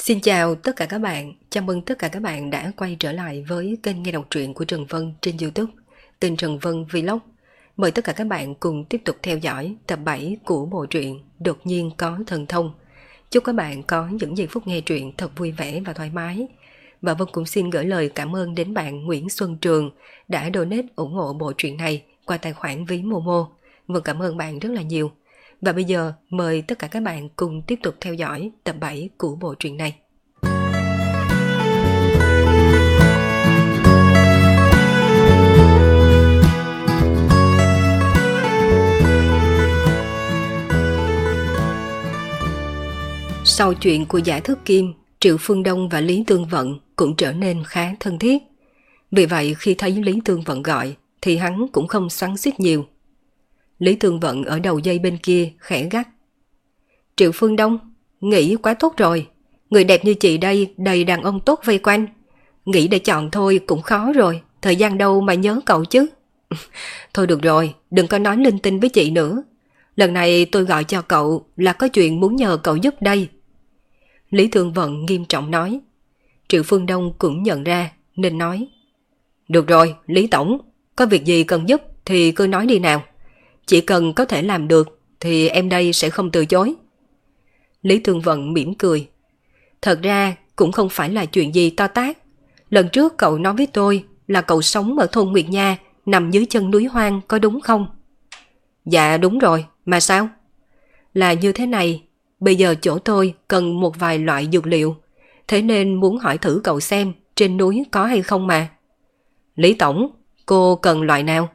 Xin chào tất cả các bạn, chào mừng tất cả các bạn đã quay trở lại với kênh nghe đọc truyện của Trần Vân trên YouTube, tên Trần Vân Vlog. Mời tất cả các bạn cùng tiếp tục theo dõi tập 7 của bộ truyện Đột nhiên có thần thông. Chúc các bạn có những giây phút nghe truyện thật vui vẻ và thoải mái. Và Vân cũng xin gửi lời cảm ơn đến bạn Nguyễn Xuân Trường đã donate ủng hộ bộ truyện này qua tài khoản ví Momo. Vân cảm ơn bạn rất là nhiều. Và bây giờ mời tất cả các bạn cùng tiếp tục theo dõi tập 7 của bộ truyện này. Sau chuyện của Giả Thức Kim, Triệu Phương Đông và Lý Tương Vận cũng trở nên khá thân thiết. Vì vậy khi thấy Lý Tương Vận gọi thì hắn cũng không xoắn xuýt nhiều. Lý Tương Vận ở đầu dây bên kia khẽ gắt: Triệu Phương Đông, nghĩ quá tốt rồi. Người đẹp như chị đây đầy đàn ông tốt vây quanh. Nghĩ để chọn thôi cũng khó rồi, thời gian đâu mà nhớ cậu chứ. Thôi được rồi, đừng có nói linh tinh với chị nữa. Lần này tôi gọi cho cậu là có chuyện muốn nhờ cậu giúp đây. Lý Tương Vận nghiêm trọng nói. Triệu Phương Đông cũng nhận ra nên nói: Được rồi, Lý Tổng, có việc gì cần giúp thì cứ nói đi nào. Chỉ cần có thể làm được thì em đây sẽ không từ chối. Lý Tương Vận mỉm cười. Thật ra cũng không phải là chuyện gì to tát. Lần trước cậu nói với tôi là cậu sống ở thôn Nguyệt Nha nằm dưới chân núi hoang, có đúng không? Dạ đúng rồi, mà sao? Là như thế này, bây giờ chỗ tôi cần một vài loại dược liệu, thế nên muốn hỏi thử cậu xem trên núi có hay không mà. Lý Tổng, cô cần loại nào?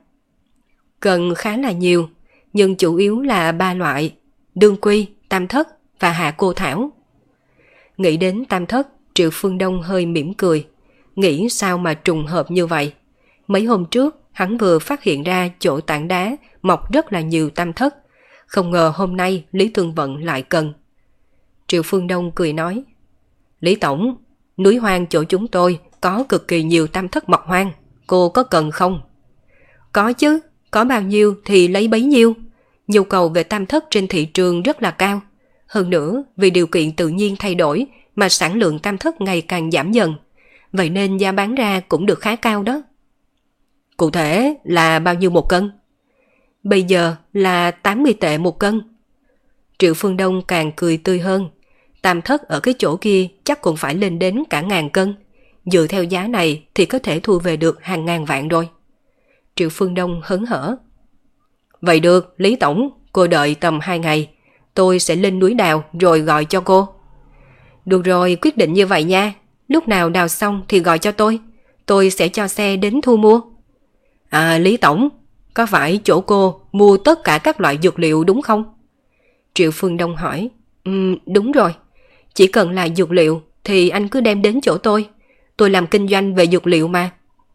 Cần khá là nhiều, nhưng chủ yếu là 3 loại: đương quy, tam thất và hạ cô thảo. Nghĩ đến tam thất, Triệu Phương Đông hơi mỉm cười. Nghĩ sao mà trùng hợp như vậy. Mấy hôm trước hắn vừa phát hiện ra chỗ tảng đá mọc rất là nhiều tam thất. Không ngờ hôm nay Lý Tương Vận lại cần. Triệu Phương Đông cười nói: Lý Tổng, núi hoang chỗ chúng tôi có cực kỳ nhiều tam thất mọc hoang. Cô có cần không? Có chứ, có bao nhiêu thì lấy bấy nhiêu. Nhu cầu về tam thất trên thị trường rất là cao. Hơn nữa, vì điều kiện tự nhiên thay đổi mà sản lượng tam thất ngày càng giảm dần. Vậy nên giá bán ra cũng được khá cao đó. Cụ thể là bao nhiêu một cân? Bây giờ là 80 tệ một cân. Triệu Phương Đông càng cười tươi hơn. Tam thất ở cái chỗ kia chắc cũng phải lên đến cả 1000 cân. Dựa theo giá này thì có thể thu về được hàng ngàn vạn rồi. Triệu Phương Đông hớn hở. Vậy được, Lý Tổng, cô đợi tầm 2 ngày. Tôi sẽ lên núi đào rồi gọi cho cô. Được rồi, quyết định như vậy nha. Lúc nào đào xong thì gọi cho tôi. Tôi sẽ cho xe đến thu mua. À, Lý Tổng, có phải chỗ cô mua tất cả các loại dược liệu đúng không? Triệu Phương Đông hỏi. Đúng rồi. Chỉ cần là dược liệu thì anh cứ đem đến chỗ tôi. Tôi làm kinh doanh về dược liệu mà.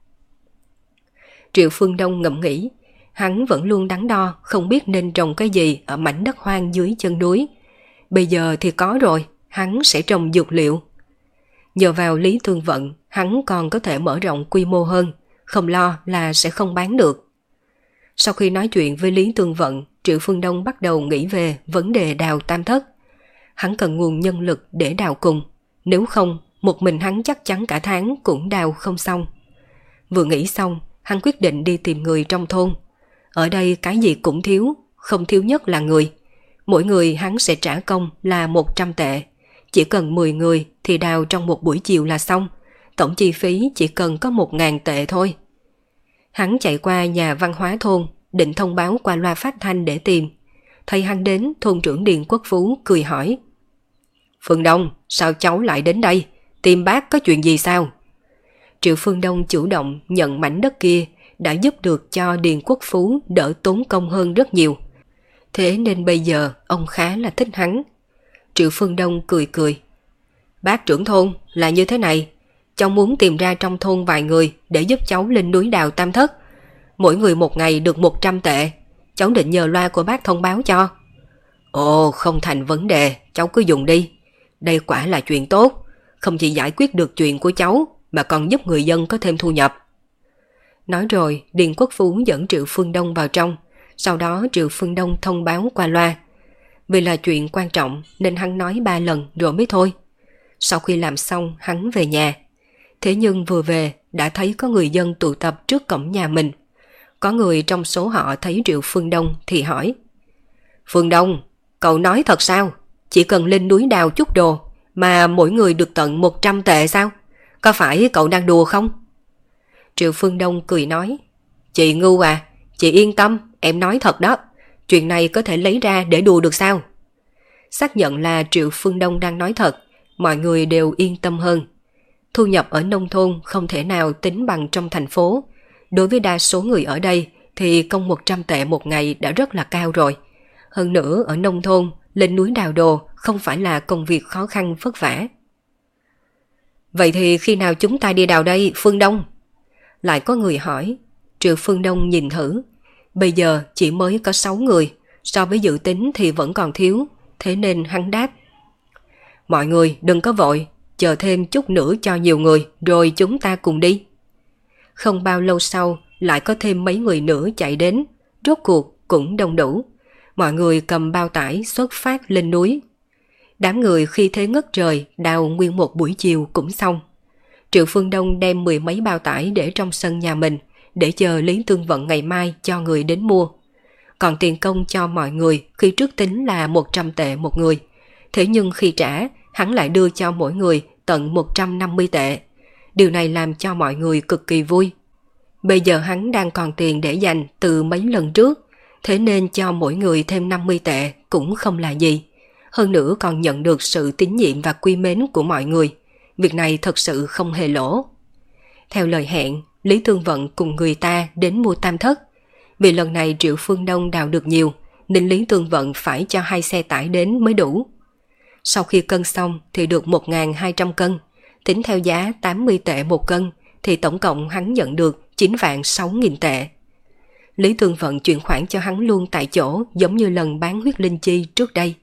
Triệu Phương Đông ngẫm nghĩ. Hắn vẫn luôn đắn đo không biết nên trồng cái gì ở mảnh đất hoang dưới chân núi. Bây giờ thì có rồi, hắn sẽ trồng dược liệu. Nhờ vào Lý Tương Vận, hắn còn có thể mở rộng quy mô hơn, không lo là sẽ không bán được. Sau khi nói chuyện với Lý Tương Vận, Triệu Phương Đông bắt đầu nghĩ về vấn đề đào tam thất. Hắn cần nguồn nhân lực để đào cùng, nếu không, một mình hắn chắc chắn cả tháng cũng đào không xong. Vừa nghĩ xong, hắn quyết định đi tìm người trong thôn. Ở đây cái gì cũng thiếu, không thiếu nhất là người. Mỗi người hắn sẽ trả công là 100 tệ. Chỉ cần 10 người thì đào trong một buổi chiều là xong. Tổng chi phí chỉ cần có 1000 tệ thôi. Hắn chạy qua nhà văn hóa thôn, định thông báo qua loa phát thanh để tìm. Thấy hắn đến, thôn trưởng Điền Quốc Phú cười hỏi. Phương Đông, sao cháu lại đến đây? Tìm bác có chuyện gì sao? Triệu Phương Đông chủ động nhận mảnh đất kia đã giúp được cho Điền Quốc Phú đỡ tốn công hơn rất nhiều. Thế nên bây giờ ông khá là thích hắn. Triệu Phương Đông cười cười. Bác trưởng thôn, là như thế này. Cháu muốn tìm ra trong thôn vài người để giúp cháu lên núi đào tam thất. Mỗi người một ngày được 100 tệ. Cháu định nhờ loa của bác thông báo cho. Ồ, không thành vấn đề, cháu cứ dùng đi. Đây quả là chuyện tốt. Không chỉ giải quyết được chuyện của cháu mà còn giúp người dân có thêm thu nhập. Nói rồi, Điền Quốc Phú dẫn Triệu Phương Đông vào trong. Sau đó Triệu Phương Đông thông báo qua loa. Vì là chuyện quan trọng nên hắn nói 3 lần rồi mới thôi. Sau khi làm xong hắn về nhà. Thế nhưng vừa về đã thấy có người dân tụ tập trước cổng nhà mình. Có người trong số họ thấy Triệu Phương Đông thì hỏi: Phương Đông, cậu nói thật sao? Chỉ cần lên núi đào chút đồ mà mỗi người được tận 100 tệ sao? Có phải cậu đang đùa không? Triệu Phương Đông cười nói: Chị ngu à, chị yên tâm, em nói thật đó. Chuyện này có thể lấy ra để đùa được sao? Xác nhận là Triệu Phương Đông đang nói thật, mọi người đều yên tâm hơn. Thu nhập ở nông thôn không thể nào tính bằng trong thành phố. Đối với đa số người ở đây thì công 100 tệ một ngày đã rất là cao rồi. Hơn nữa ở nông thôn, lên núi đào đồ không phải là công việc khó khăn vất vả. Vậy thì khi nào chúng ta đi đào đây, Phương Đông? Lại có người hỏi. Triệu Phương Đông nhìn thử. Bây giờ chỉ mới có 6 người, so với dự tính thì vẫn còn thiếu, thế nên hắn đáp: Mọi người đừng có vội, chờ thêm chút nữa cho nhiều người rồi chúng ta cùng đi. Không bao lâu sau lại có thêm mấy người nữa chạy đến, rốt cuộc cũng đông đủ. Mọi người cầm bao tải xuất phát lên núi. Đám người khi thế ngất trời đào nguyên một buổi chiều cũng xong. Triệu Phương Đông đem 10 mấy bao tải để trong sân nhà mình để chờ Lý Tương Vận ngày mai cho người đến mua. Còn tiền công cho mọi người khi trước tính là 100 tệ một người. Thế nhưng khi trả, hắn lại đưa cho mỗi người tận 150 tệ. Điều này làm cho mọi người cực kỳ vui. Bây giờ hắn đang còn tiền để dành từ mấy lần trước, thế nên cho mỗi người thêm 50 tệ cũng không là gì. Hơn nữa còn nhận được sự tín nhiệm và quý mến của mọi người. Việc này thật sự không hề lỗ. Theo lời hẹn, Lý Tương Vận cùng người ta đến mua tam thất. Vì lần này Triệu Phương Đông đào được nhiều, nên Lý Tương Vận phải cho 2 xe tải đến mới đủ. Sau khi cân xong thì được 1.200 cân, tính theo giá 80 tệ một cân, thì tổng cộng hắn nhận được 9.600.000 tệ. Lý Tương Vận chuyển khoản cho hắn luôn tại chỗ, giống như lần bán huyết linh chi trước đây.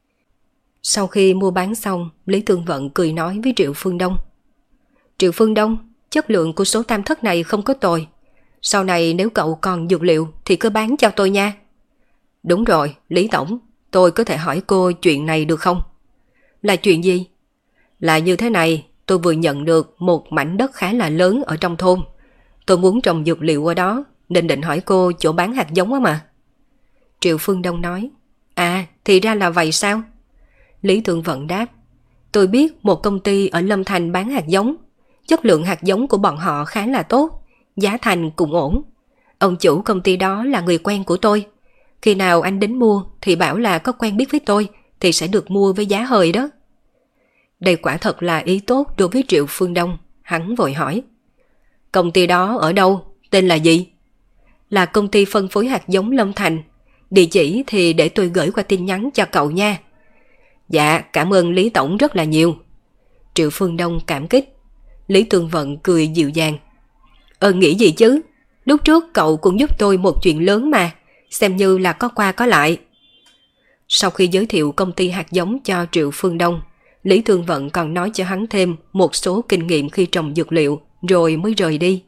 Sau khi mua bán xong, Lý Tương Vận cười nói với Triệu Phương Đông: Triệu Phương Đông, chất lượng của số tam thất này không có tồi. Sau này nếu cậu còn dược liệu thì cứ bán cho tôi nha. Đúng rồi, Lý Tổng, tôi có thể hỏi cô chuyện này được không? Là chuyện gì? Là như thế này, tôi vừa nhận được một mảnh đất khá là lớn ở trong thôn. Tôi muốn trồng dược liệu ở đó, nên định hỏi cô chỗ bán hạt giống á mà. Triệu Phương Đông nói: À, thì ra là vậy sao? Lý Tương Vận đáp: Tôi biết một công ty ở Lâm Thành bán hạt giống. Chất lượng hạt giống của bọn họ khá là tốt, giá thành cũng ổn. Ông chủ công ty đó là người quen của tôi. Khi nào anh đến mua thì bảo là có quen biết với tôi thì sẽ được mua với giá hời đó. Đây quả thật là ý tốt đối với Triệu Phương Đông. Hắn vội hỏi: Công ty đó ở đâu? Tên là gì? Là công ty phân phối hạt giống Lâm Thành. Địa chỉ thì để tôi gửi qua tin nhắn cho cậu nha. Dạ, cảm ơn Lý Tổng rất là nhiều. Triệu Phương Đông cảm kích. Lý Tương Vận cười dịu dàng: Nghĩ gì chứ? Lúc trước cậu cũng giúp tôi một chuyện lớn mà, xem như là có qua có lại. Sau khi giới thiệu công ty hạt giống cho Triệu Phương Đông, Lý Tương Vận còn nói cho hắn thêm một số kinh nghiệm khi trồng dược liệu, rồi mới rời đi.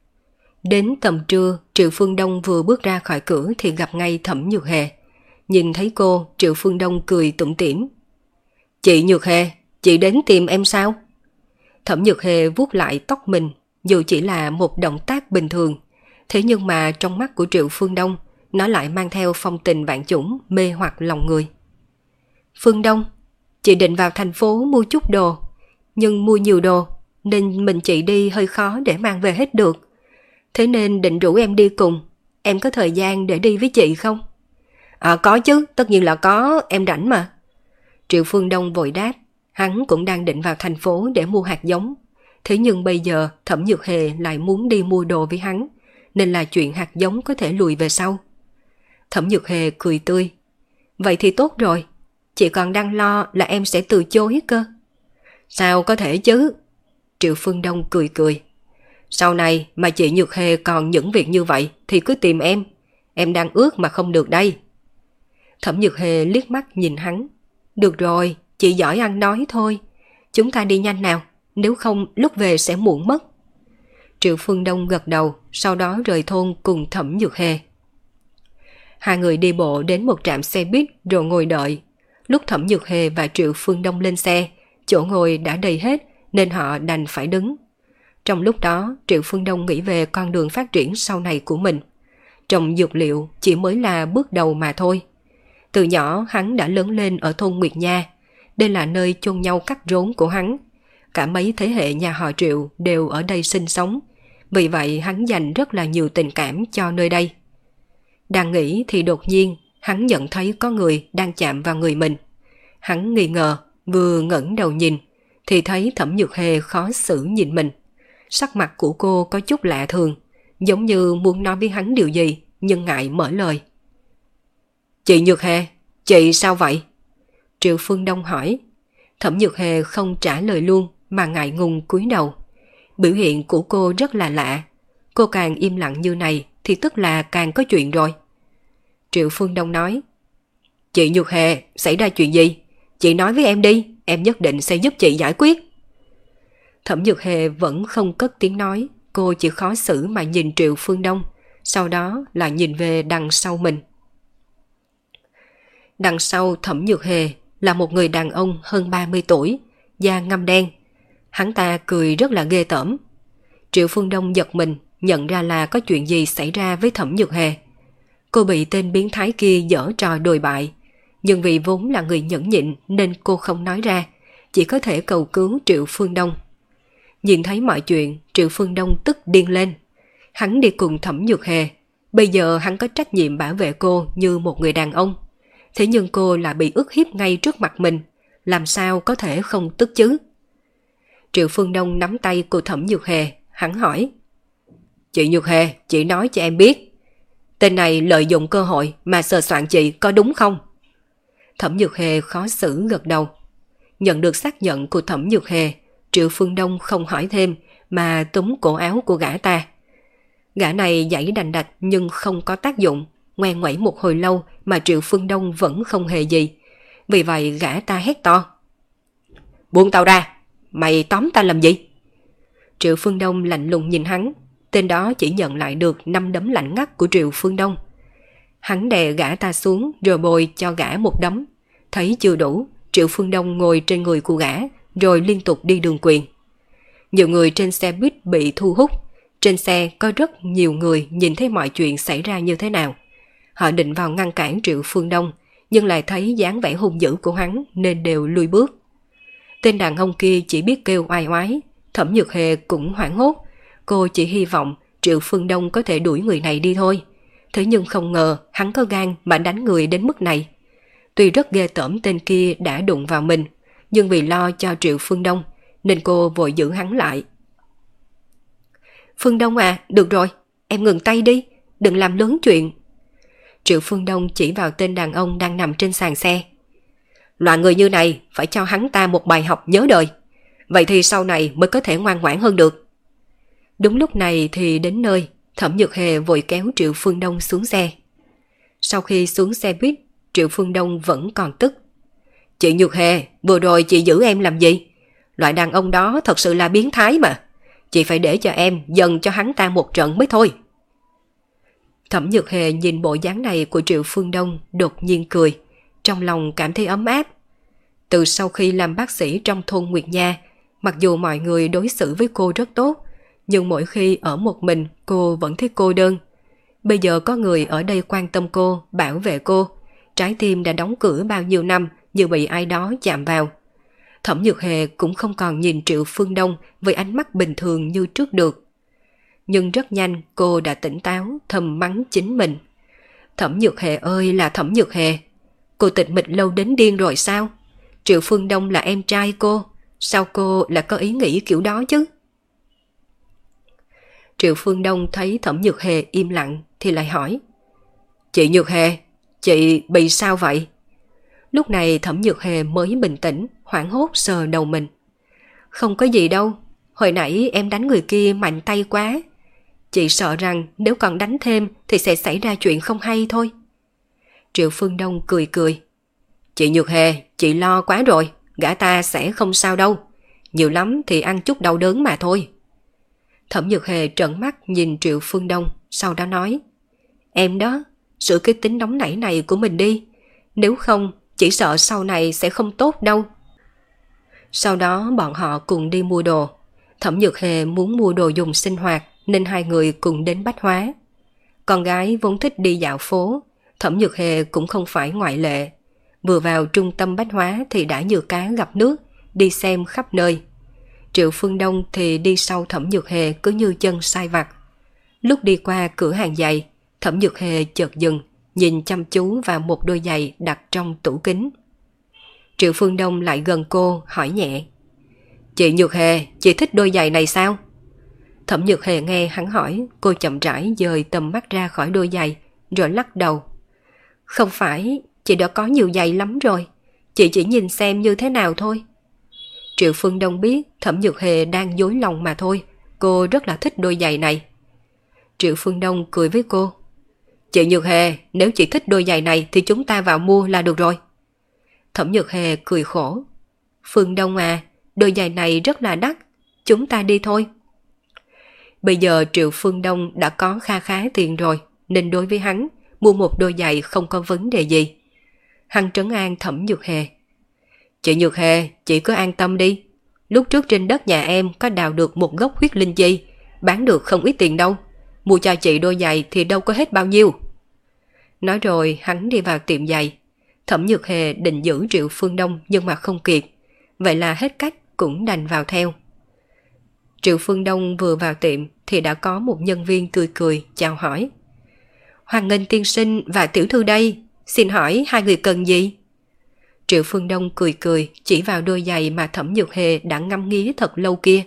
Đến tầm trưa, Triệu Phương Đông vừa bước ra khỏi cửa thì gặp ngay Thẩm Nhược Hề. Nhìn thấy cô, Triệu Phương Đông cười tủm tỉm: Chị Nhược Hề, chị đến tìm em sao? Thẩm Nhược Hề vuốt lại tóc mình, dù chỉ là một động tác bình thường, thế nhưng mà trong mắt của Triệu Phương Đông, nó lại mang theo phong tình vạn chủng mê hoặc lòng người. Phương Đông, chị định vào thành phố mua chút đồ, nhưng mua nhiều đồ nên mình chị đi hơi khó để mang về hết được. Thế nên định rủ em đi cùng, em có thời gian để đi với chị không? Có chứ, tất nhiên là có, em rảnh mà. Triệu Phương Đông vội đáp, hắn cũng đang định vào thành phố để mua hạt giống. Thế nhưng bây giờ Thẩm Nhược Hề lại muốn đi mua đồ với hắn, nên là chuyện hạt giống có thể lùi về sau. Thẩm Nhược Hề cười tươi: Vậy thì tốt rồi, chị còn đang lo là em sẽ từ chối cơ. Sao có thể chứ? Triệu Phương Đông cười cười: Sau này mà chị Nhược Hề còn những việc như vậy thì cứ tìm em đang ước mà không được đây. Thẩm Nhược Hề liếc mắt nhìn hắn: Được rồi, chị giỏi ăn nói thôi, chúng ta đi nhanh nào, nếu không lúc về sẽ muộn mất. Triệu Phương Đông gật đầu, sau đó rời thôn cùng Thẩm Nhược Hề. Hai người đi bộ đến một trạm xe buýt rồi ngồi đợi. Lúc Thẩm Nhược Hề và Triệu Phương Đông lên xe chỗ ngồi đã đầy hết nên họ đành phải đứng. Trong lúc đó, Triệu Phương Đông nghĩ về con đường phát triển sau này của mình. Trồng dược liệu chỉ mới là bước đầu mà thôi. Từ nhỏ hắn đã lớn lên ở thôn Nguyệt Nha. Đây là nơi chôn nhau cắt rốn của hắn. Cả mấy thế hệ nhà họ Triệu đều ở đây sinh sống. Vì vậy hắn dành rất là nhiều tình cảm cho nơi đây. Đang nghĩ thì đột nhiên hắn nhận thấy có người đang chạm vào người mình. Hắn nghi ngờ, vừa ngẩng đầu nhìn thì thấy Thẩm Nhược Hề khó xử nhìn mình. Sắc mặt của cô có chút lạ thường, giống như muốn nói với hắn điều gì nhưng ngại mở lời. Chị Nhược Hề, chị sao vậy? Triệu Phương Đông hỏi. Thẩm Nhược Hề không trả lời luôn mà ngại ngùng cúi đầu. Biểu hiện của cô rất là lạ. Cô càng im lặng như này thì tức là càng có chuyện rồi. Triệu Phương Đông nói. Chị Nhược Hề, xảy ra chuyện gì? Chị nói với em đi, em nhất định sẽ giúp chị giải quyết. Thẩm Nhược Hề vẫn không cất tiếng nói. Cô chỉ khó xử mà nhìn Triệu Phương Đông, sau đó là nhìn về đằng sau mình. Đằng sau Thẩm Nhược Hề là một người đàn ông hơn 30 tuổi, da ngăm đen. Hắn ta cười rất là ghê tởm. Triệu Phương Đông giật mình, nhận ra là có chuyện gì xảy ra với Thẩm Nhược Hề. Cô bị tên biến thái kia giở trò đồi bại, nhưng vì vốn là người nhẫn nhịn nên cô không nói ra, chỉ có thể cầu cứu Triệu Phương Đông. Nhìn thấy mọi chuyện, Triệu Phương Đông tức điên lên. Hắn đi cùng Thẩm Nhược Hề, bây giờ hắn có trách nhiệm bảo vệ cô như một người đàn ông. Thế nhưng cô lại bị ức hiếp ngay trước mặt mình, làm sao có thể không tức chứ? Triệu Phương Đông nắm tay của Thẩm Nhược Hề, hắn hỏi. Chị Nhược Hề, chị nói cho em biết, tên này lợi dụng cơ hội mà sờ soạn chị có đúng không? Thẩm Nhược Hề khó xử gật đầu. Nhận được xác nhận của Thẩm Nhược Hề, Triệu Phương Đông không hỏi thêm mà túm cổ áo của gã ta. Gã này giãy đành đạch nhưng không có tác dụng, ngoan ngoãy một hồi lâu mà Triệu Phương Đông vẫn không hề gì. Vì vậy gã ta hét to. Buông tao ra, mày tóm ta làm gì? Triệu Phương Đông lạnh lùng nhìn hắn, tên đó chỉ nhận lại được 5 đấm lạnh ngắt của Triệu Phương Đông. Hắn đè gã ta xuống rồi bồi cho gã một đấm. Thấy chưa đủ, Triệu Phương Đông ngồi trên người của gã rồi liên tục đi đường quyền. Nhiều người trên xe buýt bị thu hút. Trên xe có rất nhiều người nhìn thấy mọi chuyện xảy ra như thế nào. Họ định vào ngăn cản Triệu Phương Đông, nhưng lại thấy dáng vẻ hung dữ của hắn nên đều lùi bước. Tên đàn ông kia chỉ biết kêu oai oái. Thẩm Nhược Hề cũng hoảng hốt. Cô chỉ hy vọng Triệu Phương Đông có thể đuổi người này đi thôi. Thế nhưng không ngờ hắn có gan mà đánh người đến mức này. Tuy rất ghê tởm tên kia đã đụng vào mình, nhưng vì lo cho Triệu Phương Đông nên cô vội giữ hắn lại. Phương Đông à, được rồi, em ngừng tay đi, đừng làm lớn chuyện. Triệu Phương Đông chỉ vào tên đàn ông đang nằm trên sàn xe. Loại người như này phải cho hắn ta một bài học nhớ đời. Vậy thì sau này mới có thể ngoan ngoãn hơn được. Đúng lúc này thì đến nơi, Thẩm Nhược Hề vội kéo Triệu Phương Đông xuống xe. Sau khi xuống xe buýt, Triệu Phương Đông vẫn còn tức. Chị Nhược Hề, vừa rồi chị giữ em làm gì? Loại đàn ông đó thật sự là biến thái mà. Chị phải để cho em dần cho hắn ta một trận mới thôi. Thẩm Nhược Hề nhìn bộ dáng này của Triệu Phương Đông đột nhiên cười, trong lòng cảm thấy ấm áp. Từ sau khi làm bác sĩ trong thôn Nguyệt Nha, mặc dù mọi người đối xử với cô rất tốt, nhưng mỗi khi ở một mình cô vẫn thấy cô đơn. Bây giờ có người ở đây quan tâm cô, bảo vệ cô, trái tim đã đóng cửa bao nhiêu năm như bị ai đó chạm vào. Thẩm Nhược Hề cũng không còn nhìn Triệu Phương Đông với ánh mắt bình thường như trước được. Nhưng rất nhanh cô đã tỉnh táo, thầm mắng chính mình. Thẩm Nhược Hề ơi là Thẩm Nhược Hề, cô tịch mịch lâu đến điên rồi sao? Triệu Phương Đông là em trai cô, sao cô lại có ý nghĩ kiểu đó chứ? Triệu Phương Đông thấy Thẩm Nhược Hề im lặng thì lại hỏi. Chị Nhược Hề, chị bị sao vậy? Lúc này Thẩm Nhược Hề mới bình tĩnh, hoảng hốt sờ đầu mình. Không có gì đâu, hồi nãy em đánh người kia mạnh tay quá. Chị sợ rằng nếu còn đánh thêm thì sẽ xảy ra chuyện không hay thôi. Triệu Phương Đông cười cười. Chị Nhược Hề, chị lo quá rồi, gã ta sẽ không sao đâu. Nhiều lắm thì ăn chút đau đớn mà thôi. Thẩm Nhược Hề trợn mắt nhìn Triệu Phương Đông, sau đó nói. Em đó, sửa cái tính nóng nảy này của mình đi. Nếu không, chỉ sợ sau này sẽ không tốt đâu. Sau đó bọn họ cùng đi mua đồ. Thẩm Nhược Hề muốn mua đồ dùng sinh hoạt nên hai người cùng đến bách hóa. Con gái vốn thích đi dạo phố, Thẩm Nhược Hề cũng không phải ngoại lệ. Vừa vào trung tâm bách hóa thì đã như cá gặp nước, đi xem khắp nơi. Triệu Phương Đông thì đi sau Thẩm Nhược Hề cứ như chân sai vặt. Lúc đi qua cửa hàng giày, Thẩm Nhược Hề chợt dừng, nhìn chăm chú vào một đôi giày đặt trong tủ kính. Triệu Phương Đông lại gần cô, hỏi nhẹ. Chị Nhược Hề, chị thích đôi giày này sao? Thẩm Nhược Hề nghe hắn hỏi, cô chậm rãi dời tầm mắt ra khỏi đôi giày, rồi lắc đầu. Không phải, chị đã có nhiều giày lắm rồi, chị chỉ nhìn xem như thế nào thôi. Triệu Phương Đông biết Thẩm Nhược Hề đang dối lòng mà thôi, cô rất là thích đôi giày này. Triệu Phương Đông cười với cô. Chị Nhược Hề, nếu chị thích đôi giày này thì chúng ta vào mua là được rồi. Thẩm Nhược Hề cười khổ. Phương Đông à, đôi giày này rất là đắt, chúng ta đi thôi. Bây giờ Triệu Phương Đông đã có kha khá tiền rồi, nên đối với hắn, mua một đôi giày không có vấn đề gì. Hắn trấn an Thẩm Nhược Hề. Chị Nhược Hề, chị cứ an tâm đi. Lúc trước trên đất nhà em có đào được một gốc huyết linh chi, bán được không ít tiền đâu. Mua cho chị đôi giày thì đâu có hết bao nhiêu. Nói rồi hắn đi vào tiệm giày. Thẩm Nhược Hề định giữ Triệu Phương Đông nhưng mà không kịp. Vậy là hết cách cũng đành vào theo. Triệu Phương Đông vừa vào tiệm thì đã có một nhân viên tươi cười chào hỏi. Hoan nghênh tiên sinh và tiểu thư đây, xin hỏi hai người cần gì? Triệu Phương Đông cười cười chỉ vào đôi giày mà Thẩm Nhược Hề đã ngắm nghía thật lâu kia.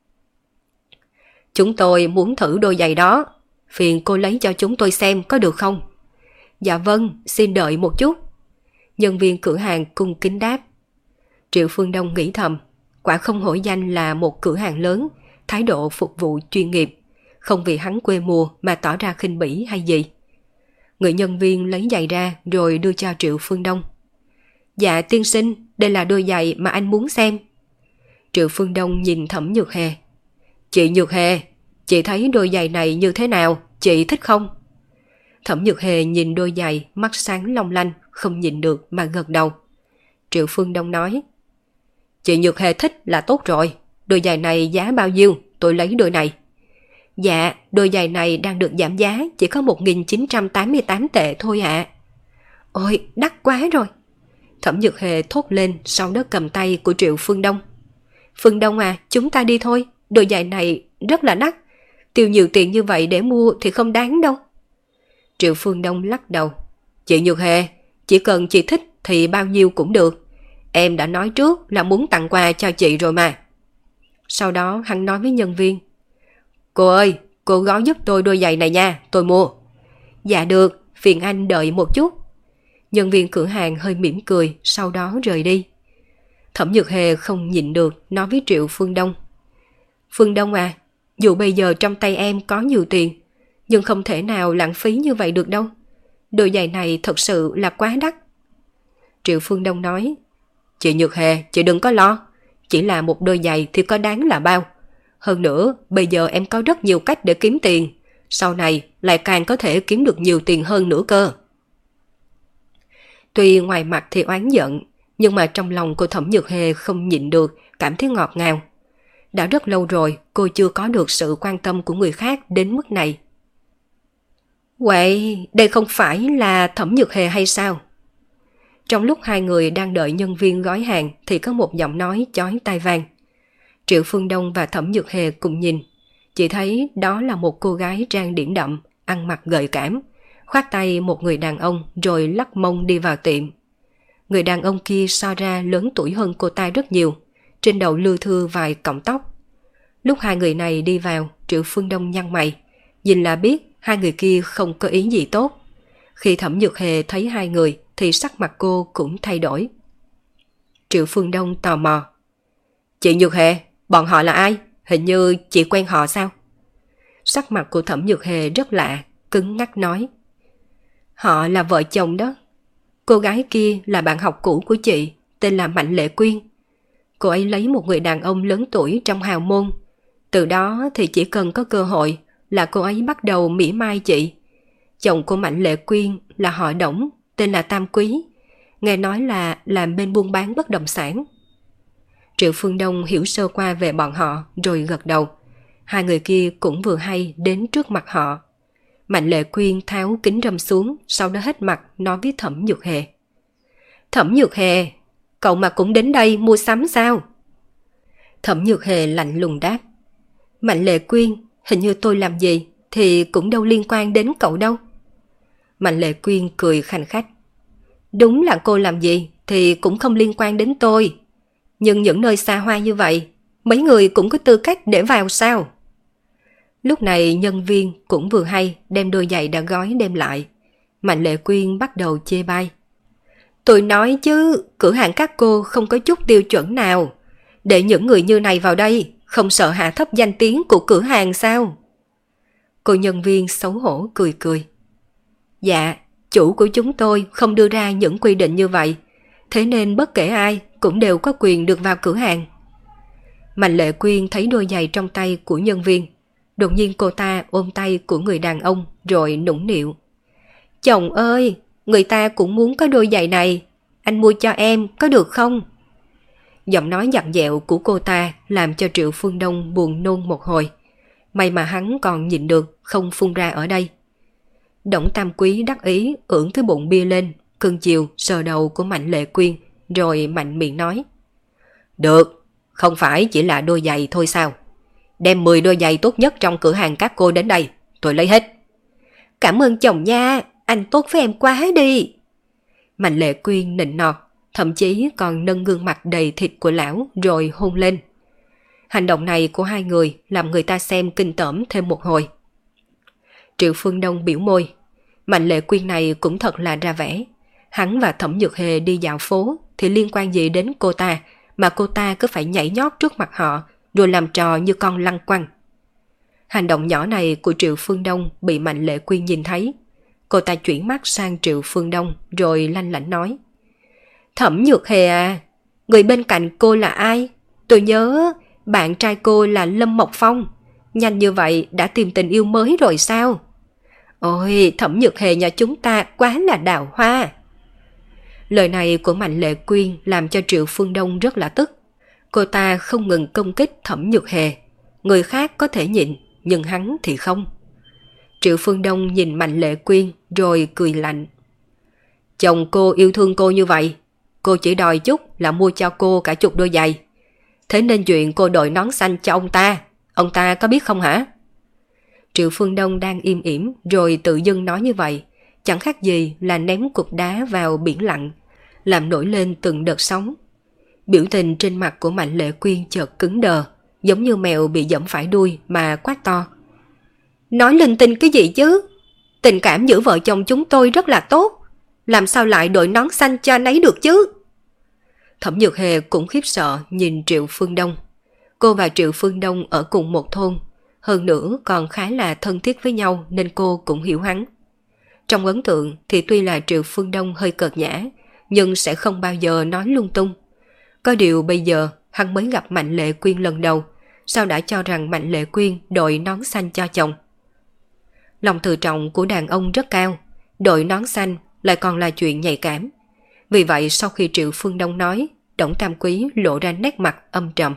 Chúng tôi muốn thử đôi giày đó, phiền cô lấy cho chúng tôi xem có được không? Dạ vâng, xin đợi một chút. Nhân viên cửa hàng cung kính đáp. Triệu Phương Đông nghĩ thầm, quả không hổ danh là một cửa hàng lớn, thái độ phục vụ chuyên nghiệp, không vì hắn quê mùa mà tỏ ra khinh bỉ hay gì. Người nhân viên lấy giày ra rồi đưa cho Triệu Phương Đông. Dạ tiên sinh, đây là đôi giày mà anh muốn xem. Triệu Phương Đông nhìn Thẩm Nhược Hề. Chị Nhược Hề, chị thấy đôi giày này như thế nào, chị thích không? Thẩm Nhược Hề nhìn đôi giày, mắt sáng long lanh, không nhìn được mà gật đầu. Triệu Phương Đông nói. Chị Nhược Hề thích là tốt rồi, đôi giày này giá bao nhiêu, tôi lấy đôi này. Dạ, đôi giày này đang được giảm giá, chỉ có 1.988 tệ thôi ạ. Ôi, đắt quá rồi. Thẩm Nhược Hề thốt lên sau đó cầm tay của Triệu Phương Đông. Phương Đông à, chúng ta đi thôi, đôi giày này rất là đắt, tiêu nhiều tiền như vậy để mua thì không đáng đâu. Triệu Phương Đông lắc đầu. Chị Nhược Hề, chỉ cần chị thích thì bao nhiêu cũng được. Em đã nói trước là muốn tặng quà cho chị rồi mà. Sau đó hắn nói với nhân viên. Cô ơi, cô gói giúp tôi đôi giày này nha, tôi mua. Dạ được, phiền anh đợi một chút. Nhân viên cửa hàng hơi mỉm cười, sau đó rời đi. Thẩm Nhược Hề không nhịn được, nói với Triệu Phương Đông. Phương Đông à, dù bây giờ trong tay em có nhiều tiền, nhưng không thể nào lãng phí như vậy được đâu. Đôi giày này thật sự là quá đắt. Triệu Phương Đông nói. Chị Nhược Hề, chị đừng có lo. Chỉ là một đôi giày thì có đáng là bao. Hơn nữa, bây giờ em có rất nhiều cách để kiếm tiền. Sau này lại càng có thể kiếm được nhiều tiền hơn nữa cơ. Tuy ngoài mặt thì oán giận, nhưng mà trong lòng cô Thẩm Nhược Hề không nhịn được, cảm thấy ngọt ngào. Đã rất lâu rồi cô chưa có được sự quan tâm của người khác đến mức này. Vậy, đây không phải là Thẩm Nhược Hề hay sao? Trong lúc hai người đang đợi nhân viên gói hàng thì có một giọng nói chói tai vang. Triệu Phương Đông và Thẩm Nhược Hề cùng nhìn. Chỉ thấy đó là một cô gái trang điểm đậm, ăn mặc gợi cảm, khoác tay một người đàn ông rồi lắc mông đi vào tiệm. Người đàn ông kia so ra lớn tuổi hơn cô ta rất nhiều, trên đầu lưa thưa vài cọng tóc. Lúc hai người này đi vào, Triệu Phương Đông nhăn mày, nhìn là biết hai người kia không có ý gì tốt. Khi Thẩm Nhược Hề thấy hai người thì sắc mặt cô cũng thay đổi. Triệu Phương Đông tò mò. Chị Nhược Hề, bọn họ là ai? Hình như chị quen họ sao? Sắc mặt của Thẩm Nhược Hề rất lạ, cứng ngắc nói. Họ là vợ chồng đó. Cô gái kia là bạn học cũ của chị, tên là Mạnh Lệ Quyên. Cô ấy lấy một người đàn ông lớn tuổi trong hào môn. Từ đó thì chỉ cần có cơ hội là cô ấy bắt đầu mỉa mai chị. Chồng của Mạnh Lệ Quyên là họ Đổng, tên là Tam Quý. Nghe nói là làm bên buôn bán bất động sản. Triệu Phương Đông hiểu sơ qua về bọn họ rồi gật đầu. Hai người kia cũng vừa hay đến trước mặt họ. Mạnh Lệ Quyên tháo kính râm xuống, sau đó hết mặt nói với Thẩm Nhược Hề. Thẩm Nhược Hề, cậu mà cũng đến đây mua sắm sao? Thẩm Nhược Hề lạnh lùng đáp. Mạnh Lệ Quyên, hình như tôi làm gì thì cũng đâu liên quan đến cậu đâu. Mạnh Lệ Quyên cười khanh khách. Đúng là cô làm gì thì cũng không liên quan đến tôi. Nhưng những nơi xa hoa như vậy, mấy người cũng có tư cách để vào sao? Lúc này nhân viên cũng vừa hay đem đôi giày đã gói đem lại. Mạnh Lệ Quyên bắt đầu chê bai. Tôi nói chứ, cửa hàng các cô không có chút tiêu chuẩn nào. Để những người như này vào đây, không sợ hạ thấp danh tiếng của cửa hàng sao? Cô nhân viên xấu hổ cười cười. Dạ, chủ của chúng tôi không đưa ra những quy định như vậy. Thế nên bất kể ai cũng đều có quyền được vào cửa hàng. Mạnh Lệ Quyên thấy đôi giày trong tay của nhân viên. Đột nhiên cô ta ôm tay của người đàn ông rồi nũng nịu. Chồng ơi, người ta cũng muốn có đôi giày này. Anh mua cho em có được không? Giọng nói dặn dẹo của cô ta làm cho Triệu Phương Đông buồn nôn một hồi. May mà hắn còn nhịn được không phun ra ở đây. Đổng Tam Quý đắc ý ưỡn cái bụng bia lên, cưng chiều sờ đầu của Mạnh Lệ Quyên rồi mạnh miệng nói. Được, không phải chỉ là đôi giày thôi sao? Đem 10 đôi giày tốt nhất trong cửa hàng các cô đến đây, tôi lấy hết. Cảm ơn chồng nha, anh tốt với em quá đi. Mạnh Lệ Quyên nịnh nọt, thậm chí còn nâng gương mặt đầy thịt của lão rồi hôn lên. Hành động này của hai người làm người ta xem kinh tởm thêm một hồi. Triệu Phương Đông biểu môi. Mạnh Lệ Quyên này cũng thật là ra vẻ. Hắn và Thẩm Nhược Hề đi dạo phố thì liên quan gì đến cô ta mà cô ta cứ phải nhảy nhót trước mặt họ rồi làm trò như con lăng quăng. Hành động nhỏ này của Triệu Phương Đông bị Mạnh Lệ Quyên nhìn thấy. Cô ta chuyển mắt sang Triệu Phương Đông rồi lanh lảnh nói. Thẩm Nhược Hề à, người bên cạnh cô là ai? Tôi nhớ bạn trai cô là Lâm Mộc Phong. Nhanh như vậy đã tìm tình yêu mới rồi sao? Ôi, Thẩm Nhược Hề nhà chúng ta quá là đào hoa. Lời này của Mạnh Lệ Quyên làm cho Triệu Phương Đông rất là tức. Cô ta không ngừng công kích Thẩm Nhược Hề. Người khác có thể nhịn, nhưng hắn thì không. Triệu Phương Đông nhìn Mạnh Lệ Quyên rồi cười lạnh. Chồng cô yêu thương cô như vậy, cô chỉ đòi chút là mua cho cô cả chục đôi giày. Thế nên chuyện cô đội nón xanh cho ông ta có biết không hả? Triệu Phương Đông đang im ỉm rồi tự dưng nói như vậy, chẳng khác gì là ném cục đá vào biển lặng, làm nổi lên từng đợt sóng. Biểu tình trên mặt của Mạnh Lệ Quyên chợt cứng đờ, giống như mèo bị giẫm phải đuôi mà quát to. Nói linh tinh cái gì chứ? Tình cảm giữa vợ chồng chúng tôi rất là tốt, làm sao lại đội nón xanh cho anh ấy được chứ? Thẩm Nhược Hề cũng khiếp sợ nhìn Triệu Phương Đông. Cô và Triệu Phương Đông ở cùng một thôn, hơn nữa còn khá là thân thiết với nhau nên cô cũng hiểu hắn. Trong ấn tượng thì tuy là Triệu Phương Đông hơi cợt nhã, nhưng sẽ không bao giờ nói lung tung. Có điều bây giờ hắn mới gặp Mạnh Lệ Quyên lần đầu, sao đã cho rằng Mạnh Lệ Quyên đội nón xanh cho chồng. Lòng tự trọng của đàn ông rất cao, đội nón xanh lại còn là chuyện nhạy cảm. Vì vậy sau khi Triệu Phương Đông nói, Đổng Tam Quý lộ ra nét mặt âm trầm.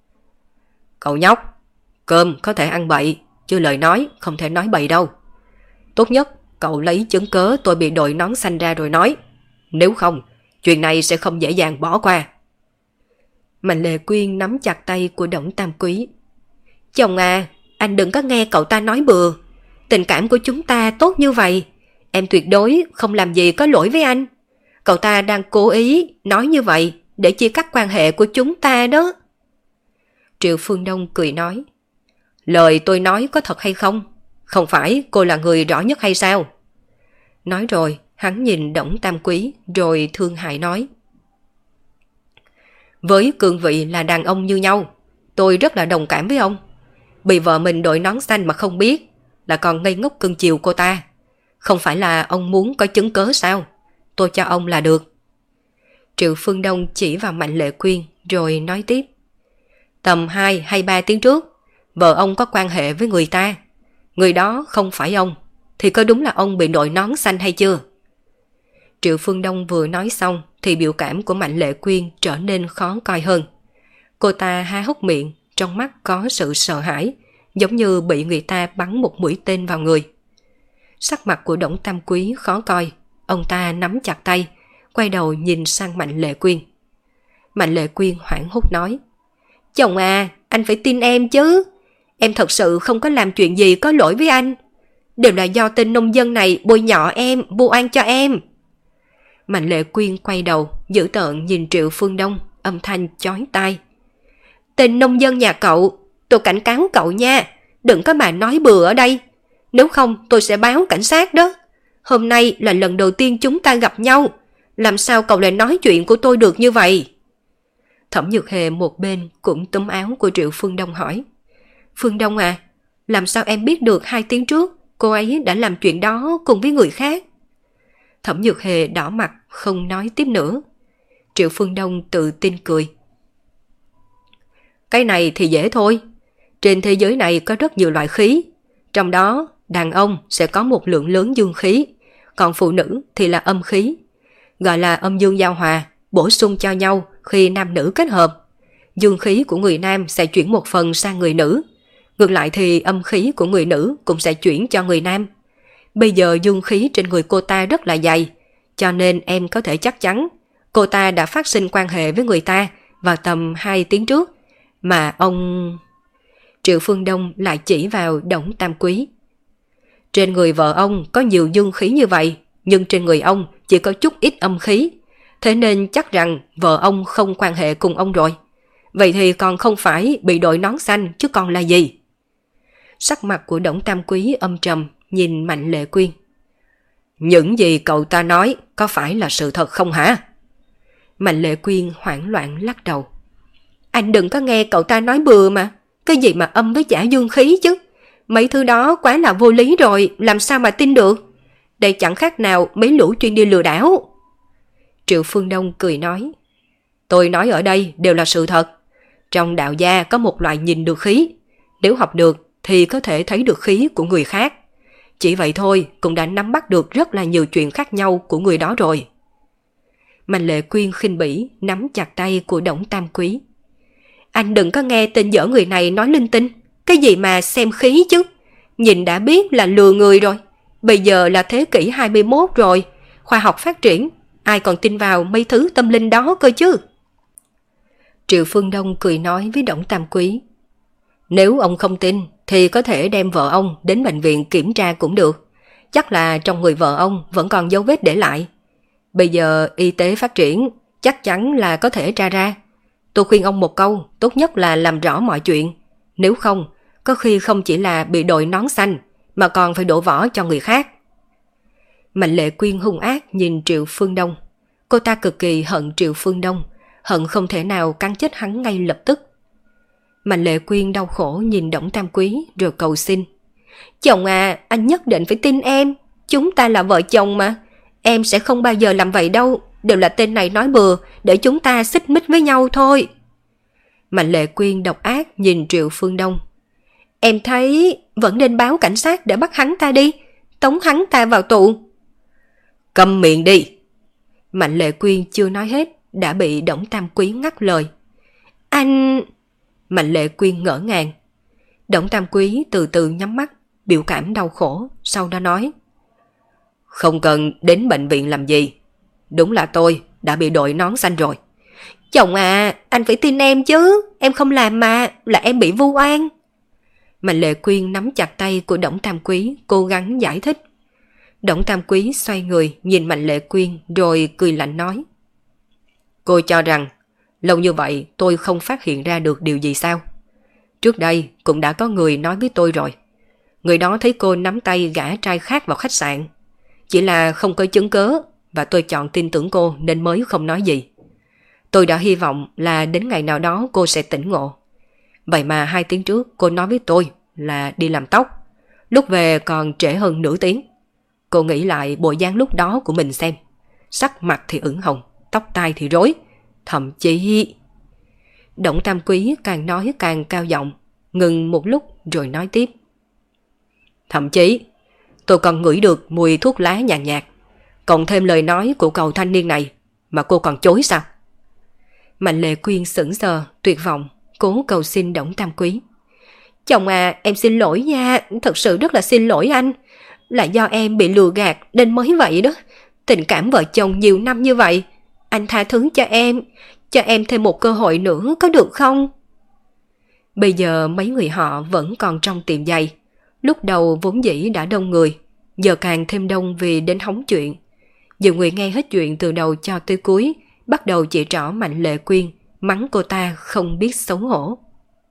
Cậu nhóc, cơm có thể ăn bậy, chứ lời nói không thể nói bậy đâu. Tốt nhất cậu lấy chứng cớ tôi bị đội nón xanh ra rồi nói. Nếu không, chuyện này sẽ không dễ dàng bỏ qua. Mạnh Lệ Quyên nắm chặt tay của Đổng Tam Quý. Chồng à, anh đừng có nghe cậu ta nói bừa. Tình cảm của chúng ta tốt như vậy, em tuyệt đối không làm gì có lỗi với anh. Cậu ta đang cố ý nói như vậy để chia cắt quan hệ của chúng ta đó. Triệu Phương Đông cười nói. Lời tôi nói có thật hay không? Không phải cô là người rõ nhất hay sao? Nói rồi, hắn nhìn Đổng Tam Quý rồi thương hại nói. Với cương vị là đàn ông như nhau, tôi rất là đồng cảm với ông. Bị vợ mình đội nón xanh mà không biết, là còn ngây ngốc cưng chiều cô ta. Không phải là ông muốn có chứng cớ sao? Tôi cho ông là được. Triệu Phương Đông chỉ vào Mạnh Lệ Quyên rồi nói tiếp. Tầm 2 hay 3 tiếng trước, vợ ông có quan hệ với người ta. Người đó không phải ông, thì có đúng là ông bị đội nón xanh hay chưa? Triệu Phương Đông vừa nói xong thì biểu cảm của Mạnh Lệ Quyên trở nên khó coi hơn. Cô ta há hốc miệng, trong mắt có sự sợ hãi, giống như bị người ta bắn một mũi tên vào người. Sắc mặt của Đổng Tam Quý khó coi, ông ta nắm chặt tay, quay đầu nhìn sang Mạnh Lệ Quyên. Mạnh Lệ Quyên hoảng hốt nói: Chồng à, anh phải tin em chứ. Em thật sự không có làm chuyện gì có lỗi với anh. Đều là do tên nông dân này bôi nhọ em, vu oan cho em. Mạnh Lệ Quyên quay đầu, dữ tợn nhìn Triệu Phương Đông, âm thanh chói tai. Tên nông dân nhà cậu, tôi cảnh cáo cậu nha, đừng có mà nói bừa ở đây. Nếu không tôi sẽ báo cảnh sát đó. Hôm nay là lần đầu tiên chúng ta gặp nhau, làm sao cậu lại nói chuyện của tôi được như vậy? Thẩm Nhược Hề một bên cũng túm áo của Triệu Phương Đông hỏi: Phương Đông à, làm sao em biết được 2 tiếng trước cô ấy đã làm chuyện đó cùng với người khác? Thẩm Nhược Hề đỏ mặt không nói tiếp nữa. Triệu Phương Đông tự tin cười: Cái này thì dễ thôi. Trên thế giới này có rất nhiều loại khí, trong đó đàn ông sẽ có một lượng lớn dương khí, còn phụ nữ thì là âm khí, gọi là âm dương giao hòa, bổ sung cho nhau khi nam nữ kết hợp. Dương khí của người nam sẽ chuyển một phần sang người nữ, ngược lại thì âm khí của người nữ cũng sẽ chuyển cho người nam. Bây giờ dương khí trên người cô ta rất là dày, cho nên em có thể chắc chắn cô ta đã phát sinh quan hệ với người ta vào tầm 2 tiếng trước, mà ông... Triệu Phương Đông lại chỉ vào Đổng Tam Quý. Trên người vợ ông có nhiều dương khí như vậy, nhưng trên người ông chỉ có chút ít âm khí, thế nên chắc rằng vợ ông không quan hệ cùng ông rồi. Vậy thì còn không phải bị đội nón xanh chứ còn là gì? Sắc mặt của Đổng Tam Quý âm trầm, nhìn Mạnh Lệ Quyên. Những gì cậu ta nói có phải là sự thật không hả? Mạnh Lệ Quyên hoảng loạn lắc đầu. Anh đừng có nghe cậu ta nói bừa mà. Cái gì mà âm với giả dương khí chứ? Mấy thứ đó quá là vô lý rồi, làm sao mà tin được? Đây chẳng khác nào mấy lũ chuyên đi lừa đảo. Triệu Phương Đông cười nói. Tôi nói ở đây đều là sự thật. Trong đạo gia có một loại nhìn được khí. Nếu học được thì có thể thấy được khí của người khác. Chỉ vậy thôi cũng đã nắm bắt được rất là nhiều chuyện khác nhau của người đó rồi. Mạnh Lệ Quyên khinh bỉ nắm chặt tay của Đổng Tam Quý. Anh đừng có nghe tên dở người này nói linh tinh. Cái gì mà xem khí chứ? Nhìn đã biết là lừa người rồi. Bây giờ là thế kỷ 21 rồi. Khoa học phát triển. Ai còn tin vào mấy thứ tâm linh đó cơ chứ? Triệu Phương Đông cười nói với Đổng Tam Quý. Nếu ông không tin thì có thể đem vợ ông đến bệnh viện kiểm tra cũng được. Chắc là trong người vợ ông vẫn còn dấu vết để lại. Bây giờ y tế phát triển, chắc chắn là có thể tra ra. Tôi khuyên ông một câu, tốt nhất là làm rõ mọi chuyện. Nếu không, có khi không chỉ là bị đội nón xanh, mà còn phải đổ vỏ cho người khác. Mạnh Lệ Quyên hung ác nhìn Triệu Phương Đông. Cô ta cực kỳ hận Triệu Phương Đông, hận không thể nào cắn chết hắn ngay lập tức. Mạnh Lệ Quyên đau khổ nhìn Đổng Tam Quý rồi cầu xin. Chồng à, anh nhất định phải tin em. Chúng ta là vợ chồng mà. Em sẽ không bao giờ làm vậy đâu. Đều là tên này nói bừa để chúng ta xích mích với nhau thôi. Mạnh Lệ Quyên độc ác nhìn Triệu Phương Đông. Em thấy vẫn nên báo cảnh sát để bắt hắn ta đi. Tống hắn ta vào tù. Câm miệng đi. Mạnh Lệ Quyên chưa nói hết đã bị Đổng Tam Quý ngắt lời. Anh... Mạnh Lệ Quyên ngỡ ngàng. Đổng Tam Quý từ từ nhắm mắt, biểu cảm đau khổ, sau đó nói. Không cần đến bệnh viện làm gì. Đúng là tôi đã bị đội nón xanh rồi. Chồng à, anh phải tin em chứ. Em không làm mà, là em bị vu oan. Mạnh Lệ Quyên nắm chặt tay của Đổng Tam Quý, cố gắng giải thích. Đổng Tam Quý xoay người nhìn Mạnh Lệ Quyên rồi cười lạnh nói. Cô cho rằng lâu như vậy tôi không phát hiện ra được điều gì sao? Trước đây cũng đã có người nói với tôi rồi. Người đó thấy cô nắm tay gã trai khác vào khách sạn. Chỉ là không có chứng cớ và tôi chọn tin tưởng cô nên mới không nói gì. Tôi đã hy vọng là đến ngày nào đó cô sẽ tỉnh ngộ. Vậy mà 2 tiếng trước cô nói với tôi là đi làm tóc. Lúc về còn trễ hơn nửa tiếng. Cô nghĩ lại bộ dáng lúc đó của mình xem. Sắc mặt thì ửng hồng, tóc tai thì rối. Thậm chí... Đổng Tam Quý càng nói càng cao giọng, ngừng một lúc rồi nói tiếp. Thậm chí tôi còn ngửi được mùi thuốc lá nhàn nhạt, cộng thêm lời nói của cậu thanh niên này mà cô còn chối sao? Mạnh Lệ Quyên sững sờ, tuyệt vọng, cố cầu xin Đổng Tam Quý. Chồng à, em xin lỗi nha, thật sự rất là xin lỗi anh. Là do em bị lừa gạt nên mới vậy đó. Tình cảm vợ chồng nhiều năm như vậy, anh tha thứ cho em thêm một cơ hội nữa có được không? Bây giờ mấy người họ vẫn còn trong tiệm giày. Lúc đầu vốn dĩ đã đông người, giờ càng thêm đông vì đến hóng chuyện. Nhiều người nghe hết chuyện từ đầu cho tới cuối, bắt đầu chỉ trỏ Mạnh Lệ Quyên, mắng cô ta không biết xấu hổ.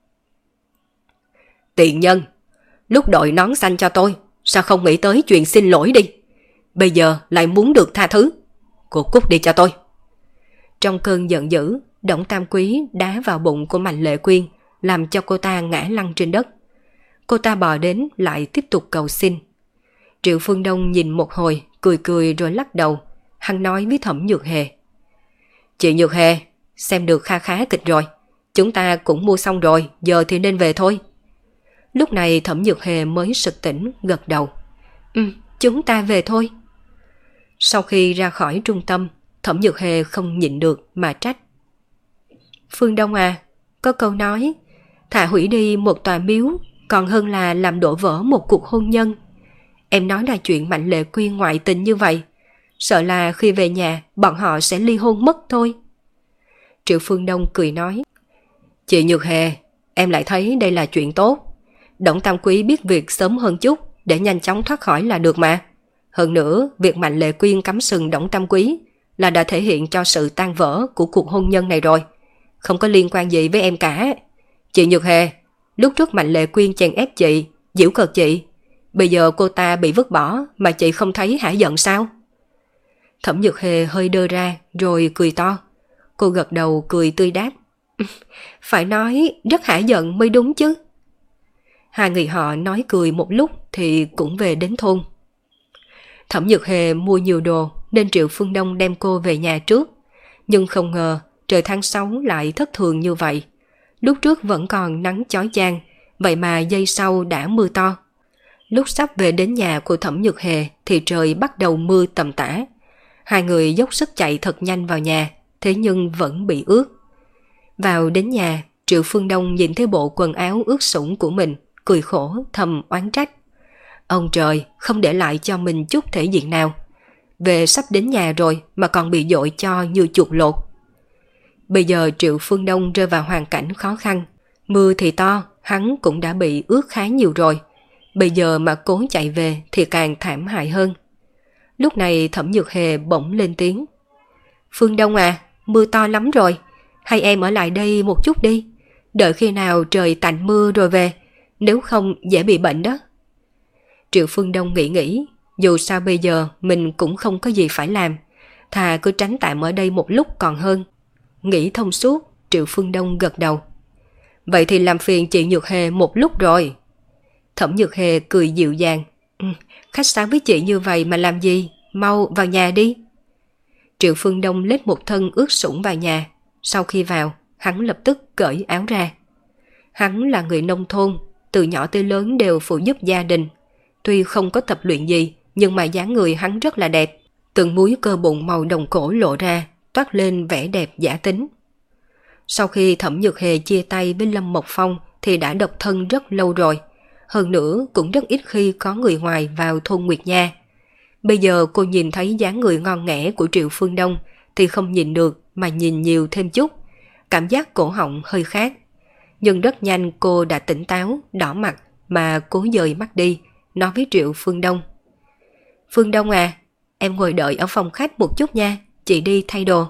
Tiện nhân, lúc đội nón xanh cho tôi, sao không nghĩ tới chuyện xin lỗi đi? Bây giờ lại muốn được tha thứ. Cô cút đi cho tôi. Trong cơn giận dữ, Đổng Tam Quý đá vào bụng của Mạnh Lệ Quyên, làm cho cô ta ngã lăn trên đất. Cô ta bò đến lại tiếp tục cầu xin. Triệu Phương Đông nhìn một hồi, cười cười rồi lắc đầu. Hắn nói với Thẩm Nhược Hề. Chị Nhược Hề, xem được kha khá kịch rồi. Chúng ta cũng mua xong rồi, giờ thì nên về thôi. Lúc này Thẩm Nhược Hề mới sực tỉnh, gật đầu. Chúng ta về thôi. Sau khi ra khỏi trung tâm, Thẩm Nhược Hề không nhịn được mà trách. Phương Đông à, có câu nói, thà hủy đi một tòa miếu còn hơn là làm đổ vỡ một cuộc hôn nhân. Em nói là chuyện Mạnh Lệ Quyên ngoại tình như vậy, sợ là khi về nhà bọn họ sẽ ly hôn mất thôi. Triệu Phương Đông cười nói. Chị Nhược Hề, em lại thấy đây là chuyện tốt. Đổng Tam Quý biết việc sớm hơn chút để nhanh chóng thoát khỏi là được mà. Hơn nữa, việc Mạnh Lệ Quyên cắm sừng Đổng Tam Quý là đã thể hiện cho sự tan vỡ của cuộc hôn nhân này rồi. Không có liên quan gì với em cả. Chị Nhược Hề, lúc trước Mạnh Lệ Quyên chèn ép chị, giễu cợt chị. Bây giờ cô ta bị vứt bỏ mà chị không thấy hả giận sao? Thẩm Nhược Hề hơi đơ ra rồi cười to. Cô gật đầu cười tươi đáp. Phải nói rất hả giận mới đúng chứ. Hai người họ nói cười một lúc thì cũng về đến thôn. Thẩm Nhược Hề mua nhiều đồ nên Triệu Phương Đông đem cô về nhà trước. Nhưng không ngờ trời tháng 6 lại thất thường như vậy. Lúc trước vẫn còn nắng chói chang, vậy mà giây sau đã mưa to. Lúc sắp về đến nhà của Thẩm Nhược Hề thì trời bắt đầu mưa tầm tã. Hai người dốc sức chạy thật nhanh vào nhà, thế nhưng vẫn bị ướt. Vào đến nhà, Triệu Phương Đông nhìn thấy bộ quần áo ướt sũng của mình, cười khổ thầm oán trách. Ông trời không để lại cho mình chút thể diện nào. Về sắp đến nhà rồi mà còn bị dội cho như chuột lột. Bây giờ Triệu Phương Đông rơi vào hoàn cảnh khó khăn. Mưa thì to, hắn cũng đã bị ướt khá nhiều rồi. Bây giờ mà cố chạy về thì càng thảm hại hơn. Lúc này Thẩm Nhược Hề bỗng lên tiếng. Phương Đông à, mưa to lắm rồi. Hay em ở lại đây một chút đi. Đợi khi nào trời tạnh mưa rồi về. Nếu không dễ bị bệnh đó. Triệu Phương Đông nghĩ. Dù sao bây giờ mình cũng không có gì phải làm. Thà cứ tránh tạm ở đây một lúc còn hơn. Nghĩ thông suốt, Triệu Phương Đông gật đầu. Vậy thì làm phiền chị Nhược Hề một lúc rồi. Thẩm Nhược Hề cười dịu dàng. Khách sáo với chị như vậy mà làm gì? Mau vào nhà đi. Triệu Phương Đông lết một thân ướt sũng vào nhà. Sau khi vào, hắn lập tức cởi áo ra. Hắn là người nông thôn, từ nhỏ tới lớn đều phụ giúp gia đình. Tuy không có tập luyện gì, nhưng mà dáng người hắn rất là đẹp. Từng múi cơ bụng màu đồng cổ lộ ra, toát lên vẻ đẹp giả tính. Sau khi Thẩm Nhược Hề chia tay với Lâm Mộc Phong thì đã độc thân rất lâu rồi. Hơn nữa cũng rất ít khi có người ngoài vào thôn Nguyệt Nha. Bây giờ cô nhìn thấy dáng người ngon nghẻ của Triệu Phương Đông thì không nhìn được mà nhìn nhiều thêm chút. Cảm giác cổ họng hơi khác. Nhưng rất nhanh cô đã tỉnh táo, đỏ mặt mà cố dời mắt đi, nói với Triệu Phương Đông. Phương Đông à, em ngồi đợi ở phòng khách một chút nha, chị đi thay đồ.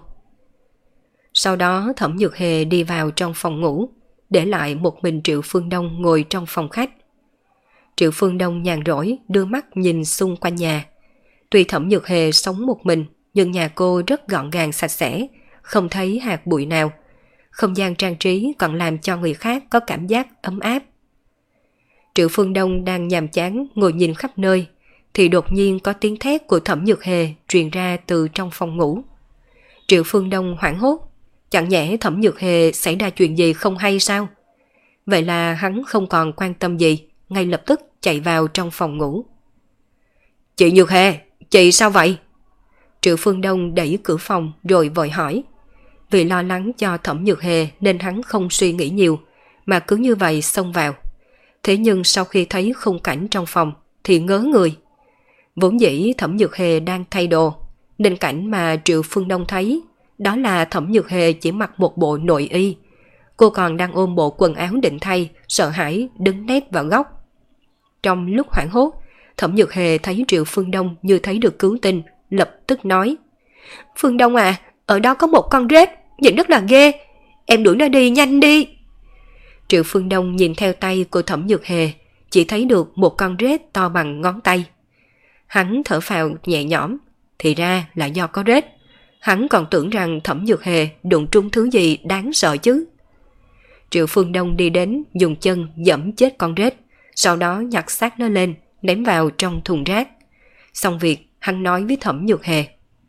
Sau đó Thẩm Nhược Hề đi vào trong phòng ngủ, để lại một mình Triệu Phương Đông ngồi trong phòng khách. Triệu Phương Đông nhàn rỗi đưa mắt nhìn xung quanh nhà. Tuy Thẩm Nhược Hề sống một mình, nhưng nhà cô rất gọn gàng sạch sẽ, không thấy hạt bụi nào. Không gian trang trí còn làm cho người khác có cảm giác ấm áp. Triệu Phương Đông đang nhàm chán ngồi nhìn khắp nơi, thì đột nhiên có tiếng thét của Thẩm Nhược Hề truyền ra từ trong phòng ngủ. Triệu Phương Đông hoảng hốt, chẳng nhẽ Thẩm Nhược Hề xảy ra chuyện gì không hay sao? Vậy là hắn không còn quan tâm gì, ngay lập tức chạy vào trong phòng ngủ. Chị Nhược Hề, chị sao vậy? Triệu Phương Đông đẩy cửa phòng rồi vội hỏi. Vì lo lắng cho Thẩm Nhược Hề nên hắn không suy nghĩ nhiều, mà cứ như vậy xông vào. Thế nhưng sau khi thấy khung cảnh trong phòng thì ngớ người. Vốn dĩ Thẩm Nhược Hề đang thay đồ, nên cảnh mà Triệu Phương Đông thấy đó là Thẩm Nhược Hề chỉ mặc một bộ nội y. Cô còn đang ôm bộ quần áo định thay, sợ hãi đứng nép vào góc. Trong lúc hoảng hốt, Thẩm Nhược Hề thấy Triệu Phương Đông như thấy được cứu tinh, lập tức nói: Phương Đông à, ở đó có một con rết, nhìn rất là ghê, em đuổi nó đi, nhanh đi. Triệu Phương Đông nhìn theo tay của Thẩm Nhược Hề, chỉ thấy được một con rết to bằng ngón tay. Hắn thở phào nhẹ nhõm, thì ra là do có rết. Hắn còn tưởng rằng Thẩm Nhược Hề đụng trúng thứ gì đáng sợ chứ. Triệu Phương Đông đi đến dùng chân giẫm chết con rết, sau đó nhặt xác nó lên, ném vào trong thùng rác. Xong việc, hắn nói với Thẩm Nhược Hề: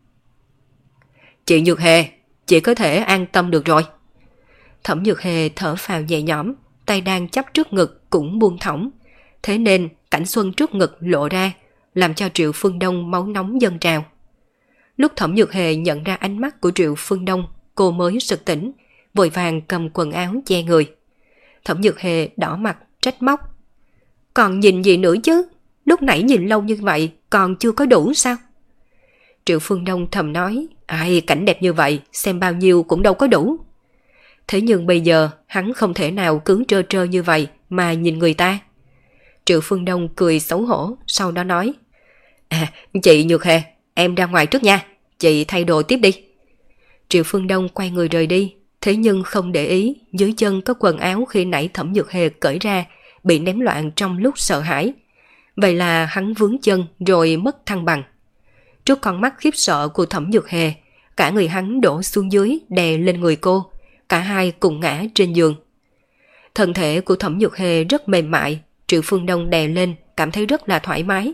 Chị Nhược Hề, chị có thể an tâm được rồi. Thẩm Nhược Hề thở phào nhẹ nhõm, tay đang chắp trước ngực cũng buông thõng. Thế nên cảnh xuân trước ngực lộ ra, làm cho Triệu Phương Đông máu nóng dâng trào. Lúc Thẩm Nhược Hề nhận ra ánh mắt của Triệu Phương Đông, cô mới sực tỉnh, vội vàng cầm quần áo che người. Thẩm Nhược Hề đỏ mặt trách móc: Còn nhìn gì nữa chứ, lúc nãy nhìn lâu như vậy còn chưa có đủ sao? Triệu Phương Đông thầm nói: Ai, cảnh đẹp như vậy xem bao nhiêu cũng đâu có đủ. Thế nhưng bây giờ hắn không thể nào cứ trơ trơ như vậy mà nhìn người ta. Triệu Phương Đông cười xấu hổ, sau đó nói: Chị Nhược Hề, em ra ngoài trước nha, chị thay đồ tiếp đi. Triệu Phương Đông quay người rời đi, thế nhưng không để ý dưới chân có quần áo khi nãy Thẩm Nhược Hề cởi ra, bị ném loạn trong lúc sợ hãi. Vậy là hắn vướng chân rồi mất thăng bằng. Trước con mắt khiếp sợ của Thẩm Nhược Hề, cả người hắn đổ xuống dưới đè lên người cô, cả hai cùng ngã trên giường. Thân thể của Thẩm Nhược Hề rất mềm mại, Triệu Phương Đông đè lên cảm thấy rất là thoải mái.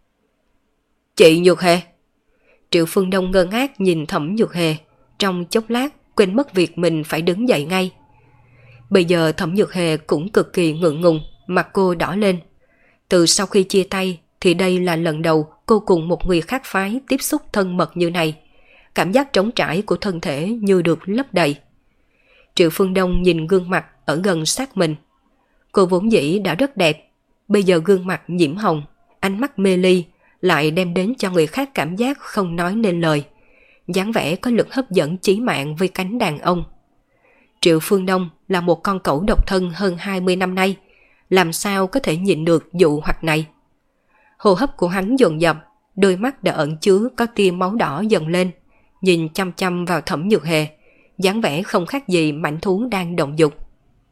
Chị Nhược Hề. Triệu Phương Đông ngơ ngác nhìn Thẩm Nhược Hề, trong chốc lát quên mất việc mình phải đứng dậy ngay. Bây giờ Thẩm Nhược Hề cũng cực kỳ ngượng ngùng, mặt cô đỏ lên. Từ sau khi chia tay thì đây là lần đầu cô cùng một người khác phái tiếp xúc thân mật như này. Cảm giác trống trải của thân thể như được lấp đầy. Triệu Phương Đông nhìn gương mặt ở gần sát mình. Cô vốn dĩ đã rất đẹp, bây giờ gương mặt nhiễm hồng, ánh mắt mê ly lại đem đến cho người khác cảm giác không nói nên lời. Dáng vẻ có lực hấp dẫn chí mạng với cánh đàn ông. Triệu Phương Đông là một con cẩu độc thân hơn 20 năm nay, làm sao có thể nhịn được dụ hoặc này. Hô hấp của hắn dồn dập, đôi mắt đã ẩn chứa có tia máu đỏ dần lên, nhìn chăm chăm vào Thẩm Nhược Hề, dáng vẻ không khác gì mãnh thú đang động dục.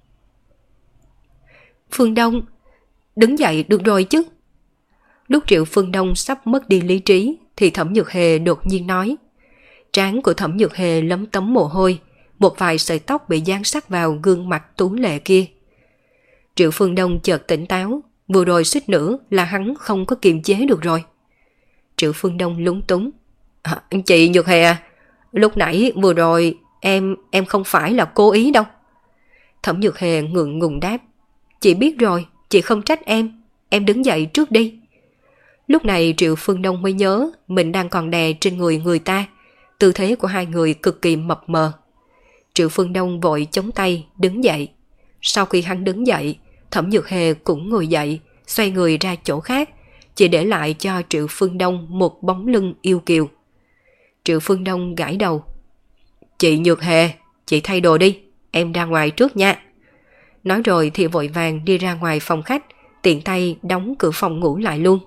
Phương Đông, đứng dậy được rồi chứ. Lúc Triệu Phương Đông sắp mất đi lý trí thì Thẩm Nhược Hề đột nhiên nói. Trán của Thẩm Nhược Hề lấm tấm mồ hôi, một vài sợi tóc bị dán sát vào gương mặt tú lệ kia. Triệu Phương Đông chợt tỉnh táo, vừa rồi suýt nữa là hắn không có kiềm chế được rồi. Triệu Phương Đông lúng túng. Chị Nhược Hề à, lúc nãy vừa rồi em không phải là cố ý đâu. Thẩm Nhược Hề ngượng ngùng đáp. Chị biết rồi, chị không trách em đứng dậy trước đi. Lúc này Triệu Phương Đông mới nhớ mình đang còn đè trên người người ta, tư thế của hai người cực kỳ mập mờ. Triệu Phương Đông vội chống tay đứng dậy. Sau khi hắn đứng dậy, Thẩm Nhược Hề cũng ngồi dậy, xoay người ra chỗ khác, chỉ để lại cho Triệu Phương Đông một bóng lưng yêu kiều. Triệu Phương Đông gãi đầu. Chị Nhược Hề, chị thay đồ đi, em ra ngoài trước nha. Nói rồi thì vội vàng đi ra ngoài phòng khách, tiện tay đóng cửa phòng ngủ lại luôn.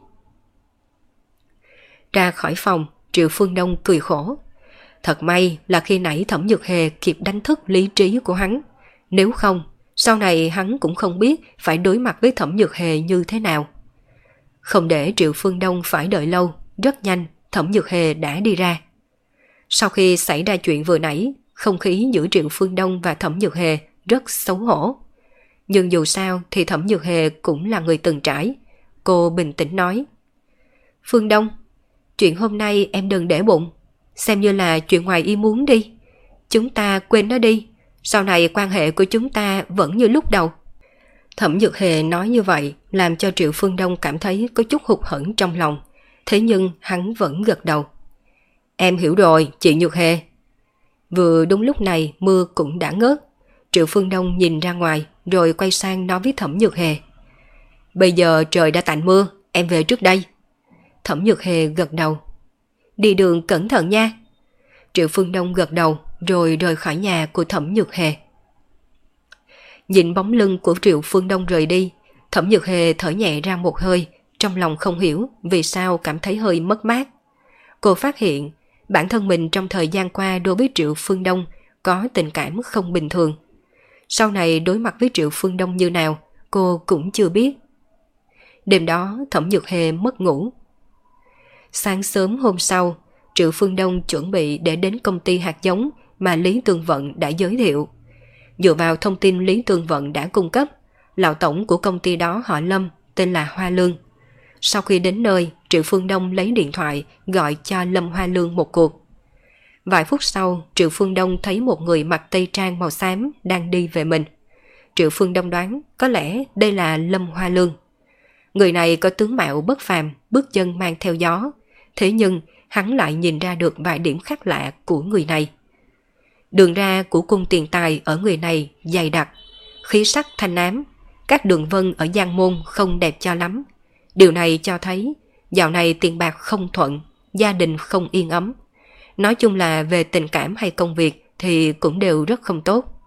Ra khỏi phòng, Triệu Phương Đông cười khổ. Thật may là khi nãy Thẩm Nhược Hề kịp đánh thức lý trí của hắn. Nếu không, sau này hắn cũng không biết phải đối mặt với Thẩm Nhược Hề như thế nào. Không để Triệu Phương Đông phải đợi lâu, rất nhanh Thẩm Nhược Hề đã đi ra. Sau khi xảy ra chuyện vừa nãy, không khí giữa Triệu Phương Đông và Thẩm Nhược Hề rất xấu hổ. Nhưng dù sao thì Thẩm Nhược Hề cũng là người từng trải. Cô bình tĩnh nói. Phương Đông, chuyện hôm nay em đừng để bụng, xem như là chuyện ngoài ý muốn đi. Chúng ta quên nó đi, sau này quan hệ của chúng ta vẫn như lúc đầu. Thẩm Nhược Hề nói như vậy làm cho Triệu Phương Đông cảm thấy có chút hụt hẫng trong lòng. Thế nhưng hắn vẫn gật đầu. Em hiểu rồi, chị Nhược Hề. Vừa đúng lúc này mưa cũng đã ngớt. Triệu Phương Đông nhìn ra ngoài rồi quay sang nói với Thẩm Nhược Hề. Bây giờ trời đã tạnh mưa, em về trước đây. Thẩm Nhược Hề gật đầu. Đi đường cẩn thận nha. Triệu Phương Đông gật đầu rồi rời khỏi nhà của Thẩm Nhược Hề. Nhìn bóng lưng của Triệu Phương Đông rời đi, Thẩm Nhược Hề thở nhẹ ra một hơi, trong lòng không hiểu vì sao cảm thấy hơi mất mát. Cô phát hiện bản thân mình trong thời gian qua đối với Triệu Phương Đông có tình cảm không bình thường. Sau này đối mặt với Triệu Phương Đông như nào, cô cũng chưa biết. Đêm đó Thẩm Nhược Hề mất ngủ. Sáng sớm hôm sau, Triệu Phương Đông chuẩn bị để đến công ty hạt giống mà Lý Tương Vận đã giới thiệu. Dựa vào thông tin Lý Tương Vận đã cung cấp, lão tổng của công ty đó họ Lâm, tên là Hoa Lương. Sau khi đến nơi, Triệu Phương Đông lấy điện thoại gọi cho Lâm Hoa Lương một cuộc. Vài phút sau, Triệu Phương Đông thấy một người mặc tây trang màu xám đang đi về mình. Triệu Phương Đông đoán có lẽ đây là Lâm Hoa Lương. Người này có tướng mạo bất phàm, bước chân mang theo gió. Thế nhưng hắn lại nhìn ra được vài điểm khác lạ của người này. Đường ra của cung tiền tài ở người này dày đặc, khí sắc thanh ám, các đường vân ở Giang Môn không đẹp cho lắm. Điều này cho thấy dạo này tiền bạc không thuận, gia đình không yên ấm. Nói chung là về tình cảm hay công việc thì cũng đều rất không tốt.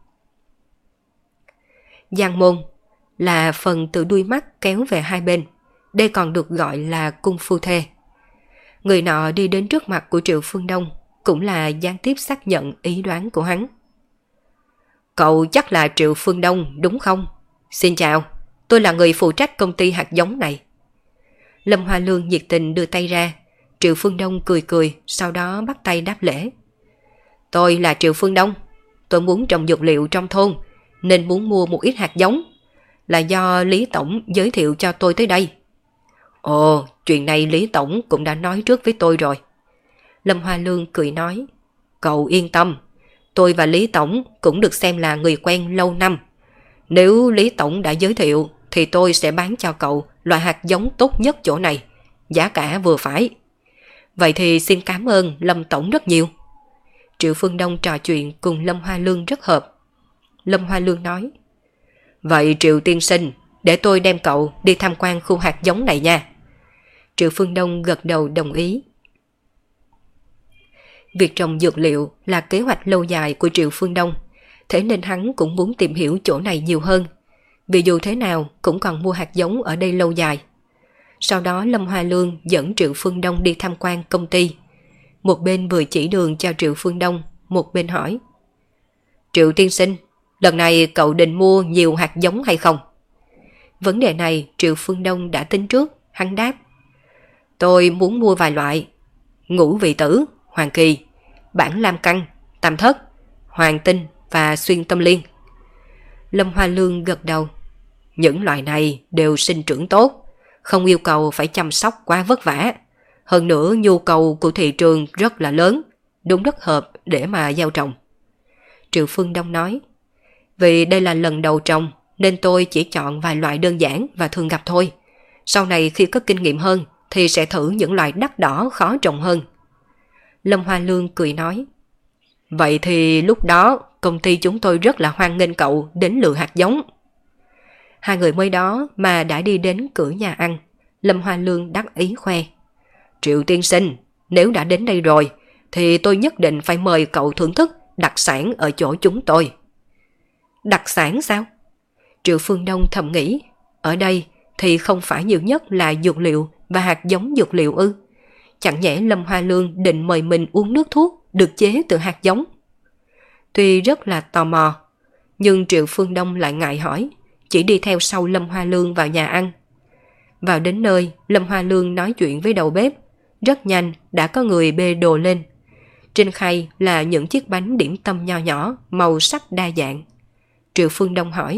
Giang Môn là phần từ đuôi mắt kéo về hai bên. Đây còn được gọi là cung phu thê. Người nọ đi đến trước mặt của Triệu Phương Đông, cũng là gián tiếp xác nhận ý đoán của hắn. Cậu chắc là Triệu Phương Đông đúng không? Xin chào, tôi là người phụ trách công ty hạt giống này. Lâm Hoa Lương nhiệt tình đưa tay ra. Triệu Phương Đông cười cười, sau đó bắt tay đáp lễ. Tôi là Triệu Phương Đông, tôi muốn trồng dược liệu trong thôn, nên muốn mua một ít hạt giống. Là do Lý Tổng giới thiệu cho tôi tới đây. Ồ, chuyện này Lý Tổng cũng đã nói trước với tôi rồi. Lâm Hoa Lương cười nói. Cậu yên tâm, tôi và Lý Tổng cũng được xem là người quen lâu năm. Nếu Lý Tổng đã giới thiệu thì tôi sẽ bán cho cậu loại hạt giống tốt nhất chỗ này, giá cả vừa phải. Vậy thì xin cảm ơn Lâm Tổng rất nhiều. Triệu Phương Đông trò chuyện cùng Lâm Hoa Lương rất hợp. Lâm Hoa Lương nói. Vậy Triệu tiên sinh, để tôi đem cậu đi tham quan khu hạt giống này nha. Triệu Phương Đông gật đầu đồng ý. Việc trồng dược liệu là kế hoạch lâu dài của Triệu Phương Đông, thế nên hắn cũng muốn tìm hiểu chỗ này nhiều hơn. Vì dù thế nào cũng còn mua hạt giống ở đây lâu dài. Sau đó Lâm Hoa Lương dẫn Triệu Phương Đông đi tham quan công ty. Một bên vừa chỉ đường cho Triệu Phương Đông, một bên hỏi. Triệu tiên sinh, lần này cậu định mua nhiều hạt giống hay không? Vấn đề này Triệu Phương Đông đã tính trước, hắn đáp. Tôi muốn mua vài loại. Ngũ vị tử, hoàng kỳ, bản lam căn, tam thất, hoàng tinh và xuyên tâm liên. Lâm Hoa Lương gật đầu. Những loại này đều sinh trưởng tốt, không yêu cầu phải chăm sóc quá vất vả. Hơn nữa nhu cầu của thị trường rất là lớn, đúng rất hợp để mà gieo trồng. Triệu Phương Đông nói. Vì đây là lần đầu trồng nên tôi chỉ chọn vài loại đơn giản và thường gặp thôi. Sau này khi có kinh nghiệm hơn thì sẽ thử những loại đắt đỏ khó trồng hơn. Lâm Hoa Lương cười nói. Vậy thì lúc đó công ty chúng tôi rất là hoan nghênh cậu đến lựa hạt giống. Hai người mới đó mà đã đi đến cửa nhà ăn. Lâm Hoa Lương đắc ý khoe. Triệu tiên sinh, nếu đã đến đây rồi thì tôi nhất định phải mời cậu thưởng thức đặc sản ở chỗ chúng tôi. Đặc sản sao? Triệu Phương Đông thầm nghĩ. Ở đây thì không phải nhiều nhất là dược liệu và hạt giống dược liệu ư? Chẳng nhẽ Lâm Hoa Lương định mời mình uống nước thuốc được chế từ hạt giống? Tuy rất là tò mò, nhưng Triệu Phương Đông lại ngại hỏi, chỉ đi theo sau Lâm Hoa Lương vào nhà ăn. Vào đến nơi, Lâm Hoa Lương nói chuyện với đầu bếp. Rất nhanh đã có người bê đồ lên. Trên khay là những chiếc bánh điểm tâm nho nhỏ, màu sắc đa dạng. Triệu Phương Đông hỏi.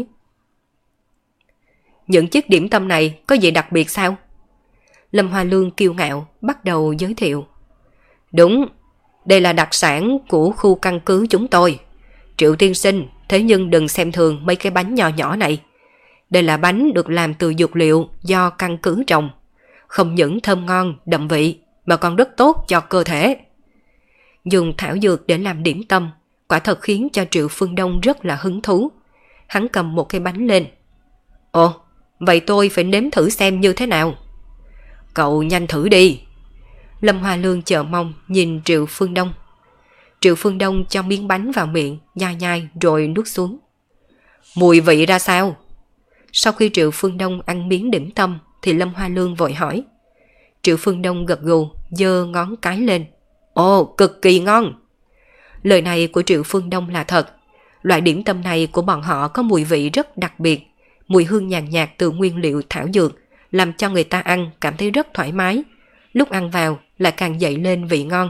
Những chiếc điểm tâm này có gì đặc biệt sao? Lâm Hoa Lương kiêu ngạo bắt đầu giới thiệu. Đúng, đây là đặc sản của khu căn cứ chúng tôi. Triệu tiên sinh, thế nhưng đừng xem thường mấy cái bánh nhỏ nhỏ này. Đây là bánh được làm từ dược liệu do căn cứ trồng. Không những thơm ngon, đậm vị, mà còn rất tốt cho cơ thể. Dùng thảo dược để làm điểm tâm, quả thật khiến cho Triệu Phương Đông rất là hứng thú. Hắn cầm một cái bánh lên. Ồ, vậy tôi phải nếm thử xem như thế nào. Cậu nhanh thử đi. Lâm Hoa Lương chờ mong nhìn Triệu Phương Đông. Triệu Phương Đông cho miếng bánh vào miệng, nhai nhai rồi nuốt xuống. Mùi vị ra sao? Sau khi Triệu Phương Đông ăn miếng điểm tâm thì Lâm Hoa Lương vội hỏi. Triệu Phương Đông gật gù, giơ ngón cái lên. Ồ, cực kỳ ngon. Lời này của Triệu Phương Đông là thật. Loại điểm tâm này của bọn họ có mùi vị rất đặc biệt, mùi hương nhàn nhạt từ nguyên liệu thảo dược, làm cho người ta ăn cảm thấy rất thoải mái. Lúc ăn vào lại càng dậy lên vị ngon.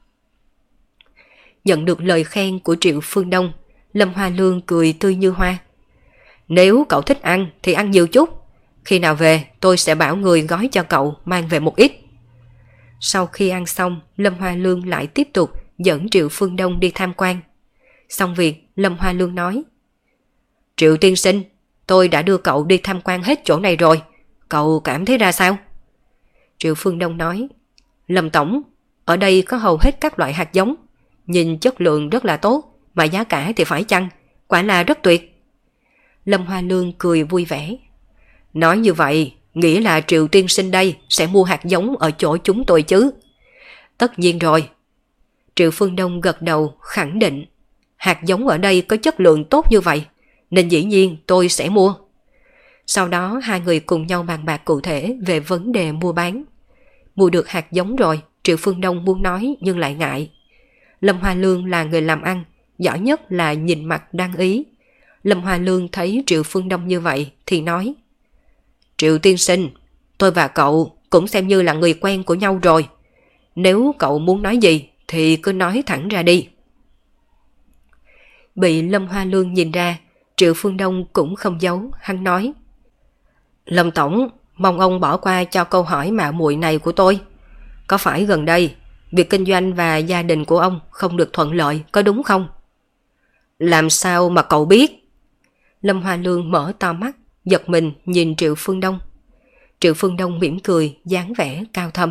Nhận được lời khen của Triệu Phương Đông, Lâm Hoa Lương cười tươi như hoa. Nếu cậu thích ăn thì ăn nhiều chút. Khi nào về tôi sẽ bảo người gói cho cậu mang về một ít. Sau khi ăn xong, Lâm Hoa Lương lại tiếp tục dẫn Triệu Phương Đông đi tham quan. Xong việc, Lâm Hoa Lương nói. Triệu tiên sinh, tôi đã đưa cậu đi tham quan hết chỗ này rồi. Cậu cảm thấy ra sao? Triệu Phương Đông nói. Lâm tổng, ở đây có hầu hết các loại hạt giống. Nhìn chất lượng rất là tốt, mà giá cả thì phải chăng, quả là rất tuyệt. Lâm Hoa Lương cười vui vẻ. Nói như vậy, nghĩa là Triệu tiên sinh đây sẽ mua hạt giống ở chỗ chúng tôi chứ? Tất nhiên rồi. Triệu Phương Đông gật đầu khẳng định. Hạt giống ở đây có chất lượng tốt như vậy, nên dĩ nhiên tôi sẽ mua. Sau đó hai người cùng nhau bàn bạc cụ thể về vấn đề mua bán. Mua được hạt giống rồi, Triệu Phương Đông muốn nói nhưng lại ngại. Lâm Hoa Lương là người làm ăn, giỏi nhất là nhìn mặt đăng ý. Lâm Hoa Lương thấy Triệu Phương Đông như vậy thì nói. Triệu tiên sinh, tôi và cậu cũng xem như là người quen của nhau rồi. Nếu cậu muốn nói gì thì cứ nói thẳng ra đi. Bị Lâm Hoa Lương nhìn ra, Triệu Phương Đông cũng không giấu, hắn nói. Lâm tổng, mong ông bỏ qua cho câu hỏi mạo muội này của tôi. Có phải gần đây việc kinh doanh và gia đình của ông không được thuận lợi, có đúng không? Làm sao mà cậu biết? Lâm Hoa Lương mở to mắt, giật mình nhìn Triệu Phương Đông. Triệu Phương Đông mỉm cười, dáng vẻ cao thâm.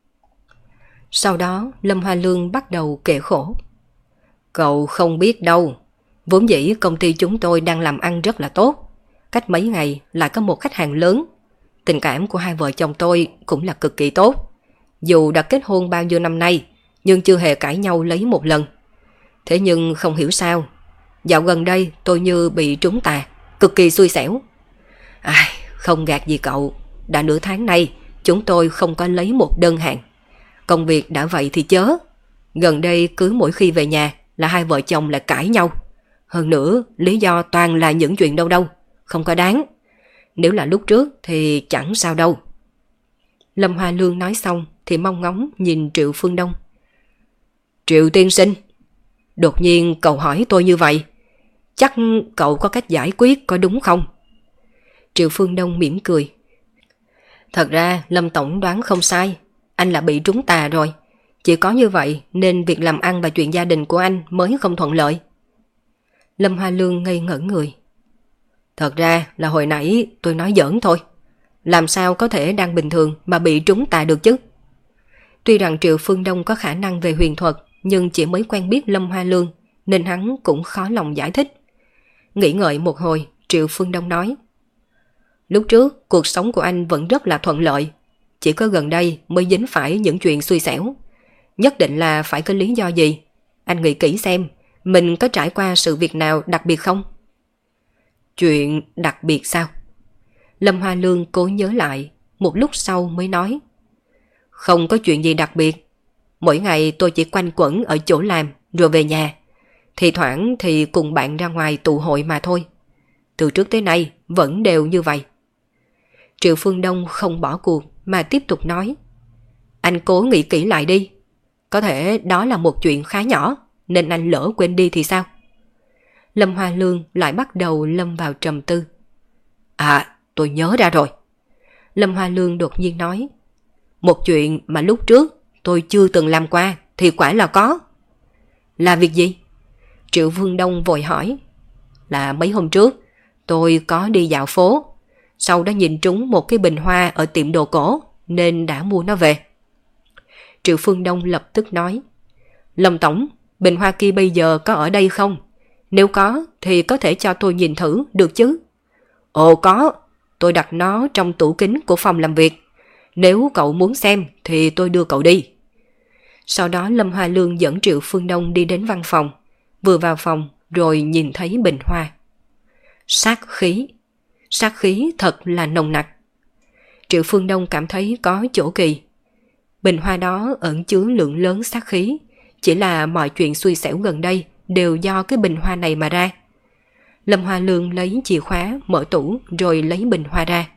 Sau đó Lâm Hoa Lương bắt đầu kể khổ. Cậu không biết đâu, vốn dĩ công ty chúng tôi đang làm ăn rất là tốt. Cách mấy ngày lại có một khách hàng lớn. Tình cảm của hai vợ chồng tôi cũng là cực kỳ tốt. Dù đã kết hôn bao nhiêu năm nay, nhưng chưa hề cãi nhau lấy một lần. Thế nhưng không hiểu sao, dạo gần đây tôi như bị trúng tà, cực kỳ xui xẻo. Không gạt gì cậu, đã nửa tháng nay chúng tôi không có lấy một đơn hàng. Công việc đã vậy thì chớ. Gần đây cứ mỗi khi về nhà là hai vợ chồng lại cãi nhau. Hơn nữa lý do toàn là những chuyện đâu đâu, không có đáng. Nếu là lúc trước thì chẳng sao đâu. Lâm Hoa Lương nói xong thì mong ngóng nhìn Triệu Phương Đông. Triệu tiên sinh, đột nhiên cậu hỏi tôi như vậy, chắc cậu có cách giải quyết có đúng không? Triệu Phương Đông mỉm cười. Thật ra Lâm tổng đoán không sai, anh là bị trúng tà rồi. Chỉ có như vậy nên việc làm ăn và chuyện gia đình của anh mới không thuận lợi. Lâm Hoa Lương ngây ngẩn người. Thật ra là hồi nãy tôi nói giỡn thôi. Làm sao có thể đang bình thường mà bị trúng tà được chứ? Tuy rằng Triệu Phương Đông có khả năng về huyền thuật, nhưng chỉ mới quen biết Lâm Hoa Lương nên hắn cũng khó lòng giải thích. Nghĩ ngợi một hồi, Triệu Phương Đông nói. Lúc trước cuộc sống của anh vẫn rất là thuận lợi, chỉ có gần đây mới dính phải những chuyện xui xẻo. Nhất định là phải có lý do gì. Anh nghĩ kỹ xem, mình có trải qua sự việc nào đặc biệt không? Chuyện đặc biệt sao? Lâm Hoa Lương cố nhớ lại, một lúc sau mới nói. Không có chuyện gì đặc biệt. Mỗi ngày tôi chỉ quanh quẩn ở chỗ làm rồi về nhà. Thì thoảng thì cùng bạn ra ngoài tụ hội mà thôi. Từ trước tới nay vẫn đều như vậy. Triệu Phương Đông không bỏ cuộc mà tiếp tục nói. Anh cố nghĩ kỹ lại đi. Có thể đó là một chuyện khá nhỏ nên anh lỡ quên đi thì sao? Lâm Hoa Lương lại bắt đầu lâm vào trầm tư. Tôi nhớ ra rồi. Lâm Hoa Lương đột nhiên nói. Một chuyện mà lúc trước tôi chưa từng làm qua thì quả là có. Là việc gì? Triệu Phương Đông vội hỏi. Là mấy hôm trước tôi có đi dạo phố, sau đó nhìn trúng một cái bình hoa ở tiệm đồ cổ nên đã mua nó về. Triệu Phương Đông lập tức nói. Lâm tổng, bình hoa kia bây giờ có ở đây không? Nếu có thì có thể cho tôi nhìn thử được chứ? Ồ có, tôi đặt nó trong tủ kính của phòng làm việc. Nếu cậu muốn xem thì tôi đưa cậu đi. Sau đó Lâm Hoa Lương dẫn Triệu Phương Đông đi đến văn phòng. Vừa vào phòng rồi nhìn thấy bình hoa. Sát khí thật là nồng nặc. Triệu Phương Đông cảm thấy có chỗ kỳ. Bình hoa đó ẩn chứa lượng lớn sát khí, chỉ là mọi chuyện xui xẻo gần đây đều do cái bình hoa này mà ra. Lâm Hoa Lương lấy chìa khóa mở tủ rồi lấy bình hoa ra.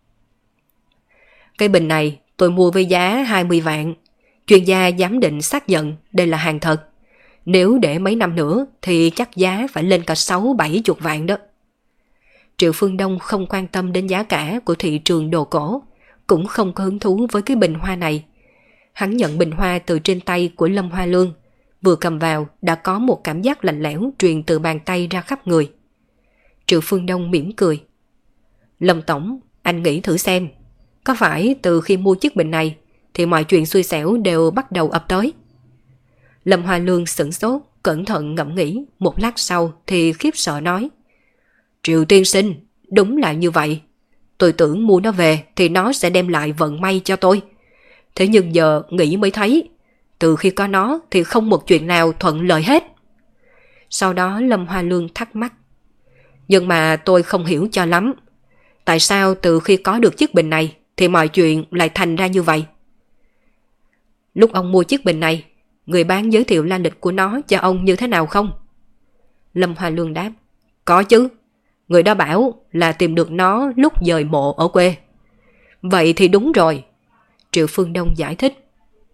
Cái bình này tôi mua với giá 20 vạn. Chuyên gia giám định xác nhận đây là hàng thật. Nếu để mấy năm nữa thì chắc giá phải lên cả 60-70 vạn đó. Triệu Phương Đông không quan tâm đến giá cả của thị trường đồ cổ, cũng không có hứng thú với cái bình hoa này. Hắn nhận bình hoa từ trên tay của Lâm Hoa Lương, vừa cầm vào đã có một cảm giác lạnh lẽo truyền từ bàn tay ra khắp người. Triệu Phương Đông mỉm cười. Lâm Tổng, anh nghĩ thử xem, có phải từ khi mua chiếc bình này thì mọi chuyện xui xẻo đều bắt đầu ập tới? Lâm Hoa Lương sửng sốt, cẩn thận ngẫm nghĩ, một lát sau thì khiếp sợ nói. Triệu tiên sinh, đúng là như vậy. Tôi tưởng mua nó về thì nó sẽ đem lại vận may cho tôi. Thế nhưng giờ nghĩ mới thấy, từ khi có nó thì không một chuyện nào thuận lợi hết. Sau đó Lâm Hoa Lương thắc mắc. Nhưng mà tôi không hiểu cho lắm. Tại sao từ khi có được chiếc bình này thì mọi chuyện lại thành ra như vậy? Lúc ông mua chiếc bình này, người bán giới thiệu la lịch của nó cho ông như thế nào không? Lâm Hoa Lương đáp. Có chứ. Người đó bảo là tìm được nó lúc dời mộ ở quê. Vậy thì đúng rồi. Triệu Phương Đông giải thích.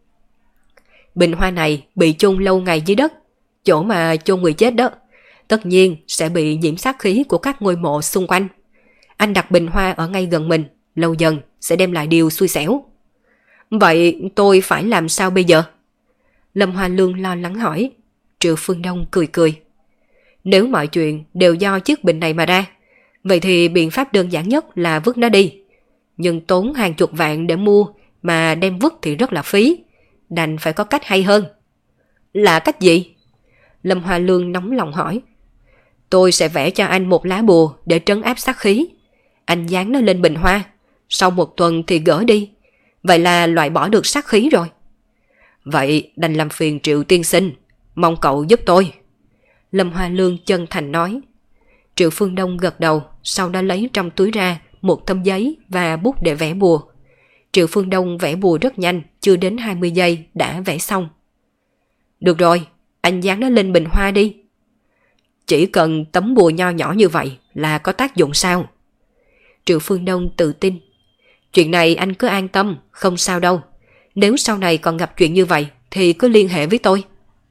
Bình hoa này bị chôn lâu ngày dưới đất, chỗ mà chôn người chết đó, tất nhiên sẽ bị nhiễm sát khí của các ngôi mộ xung quanh. Anh đặt bình hoa ở ngay gần mình, lâu dần sẽ đem lại điều xui xẻo. Vậy tôi phải làm sao bây giờ? Lâm Hoa Lương lo lắng hỏi. Triệu Phương Đông cười cười. Nếu mọi chuyện đều do chiếc bình này mà ra, vậy thì biện pháp đơn giản nhất là vứt nó đi. Nhưng tốn hàng chục vạn để mua mà đem vứt thì rất là phí. Đành phải có cách hay hơn. Là cách gì? Lâm Hoa Lương nóng lòng hỏi. Tôi sẽ vẽ cho anh một lá bùa để trấn áp sát khí. Anh dán nó lên bình hoa, sau một tuần thì gỡ đi. Vậy là loại bỏ được sát khí rồi. Vậy đành làm phiền Triệu tiên sinh, mong cậu giúp tôi. Lâm Hoa Lương chân thành nói. Triệu Phương Đông gật đầu, sau đó lấy trong túi ra một tấm giấy và bút để vẽ bùa. Triệu Phương Đông vẽ bùa rất nhanh, chưa đến 20 giây đã vẽ xong. Được rồi, anh dán nó lên bình hoa đi. Chỉ cần tấm bùa nho nhỏ như vậy là có tác dụng sao? Triệu Phương Đông tự tin. Chuyện này anh cứ an tâm, không sao đâu. Nếu sau này còn gặp chuyện như vậy thì cứ liên hệ với tôi.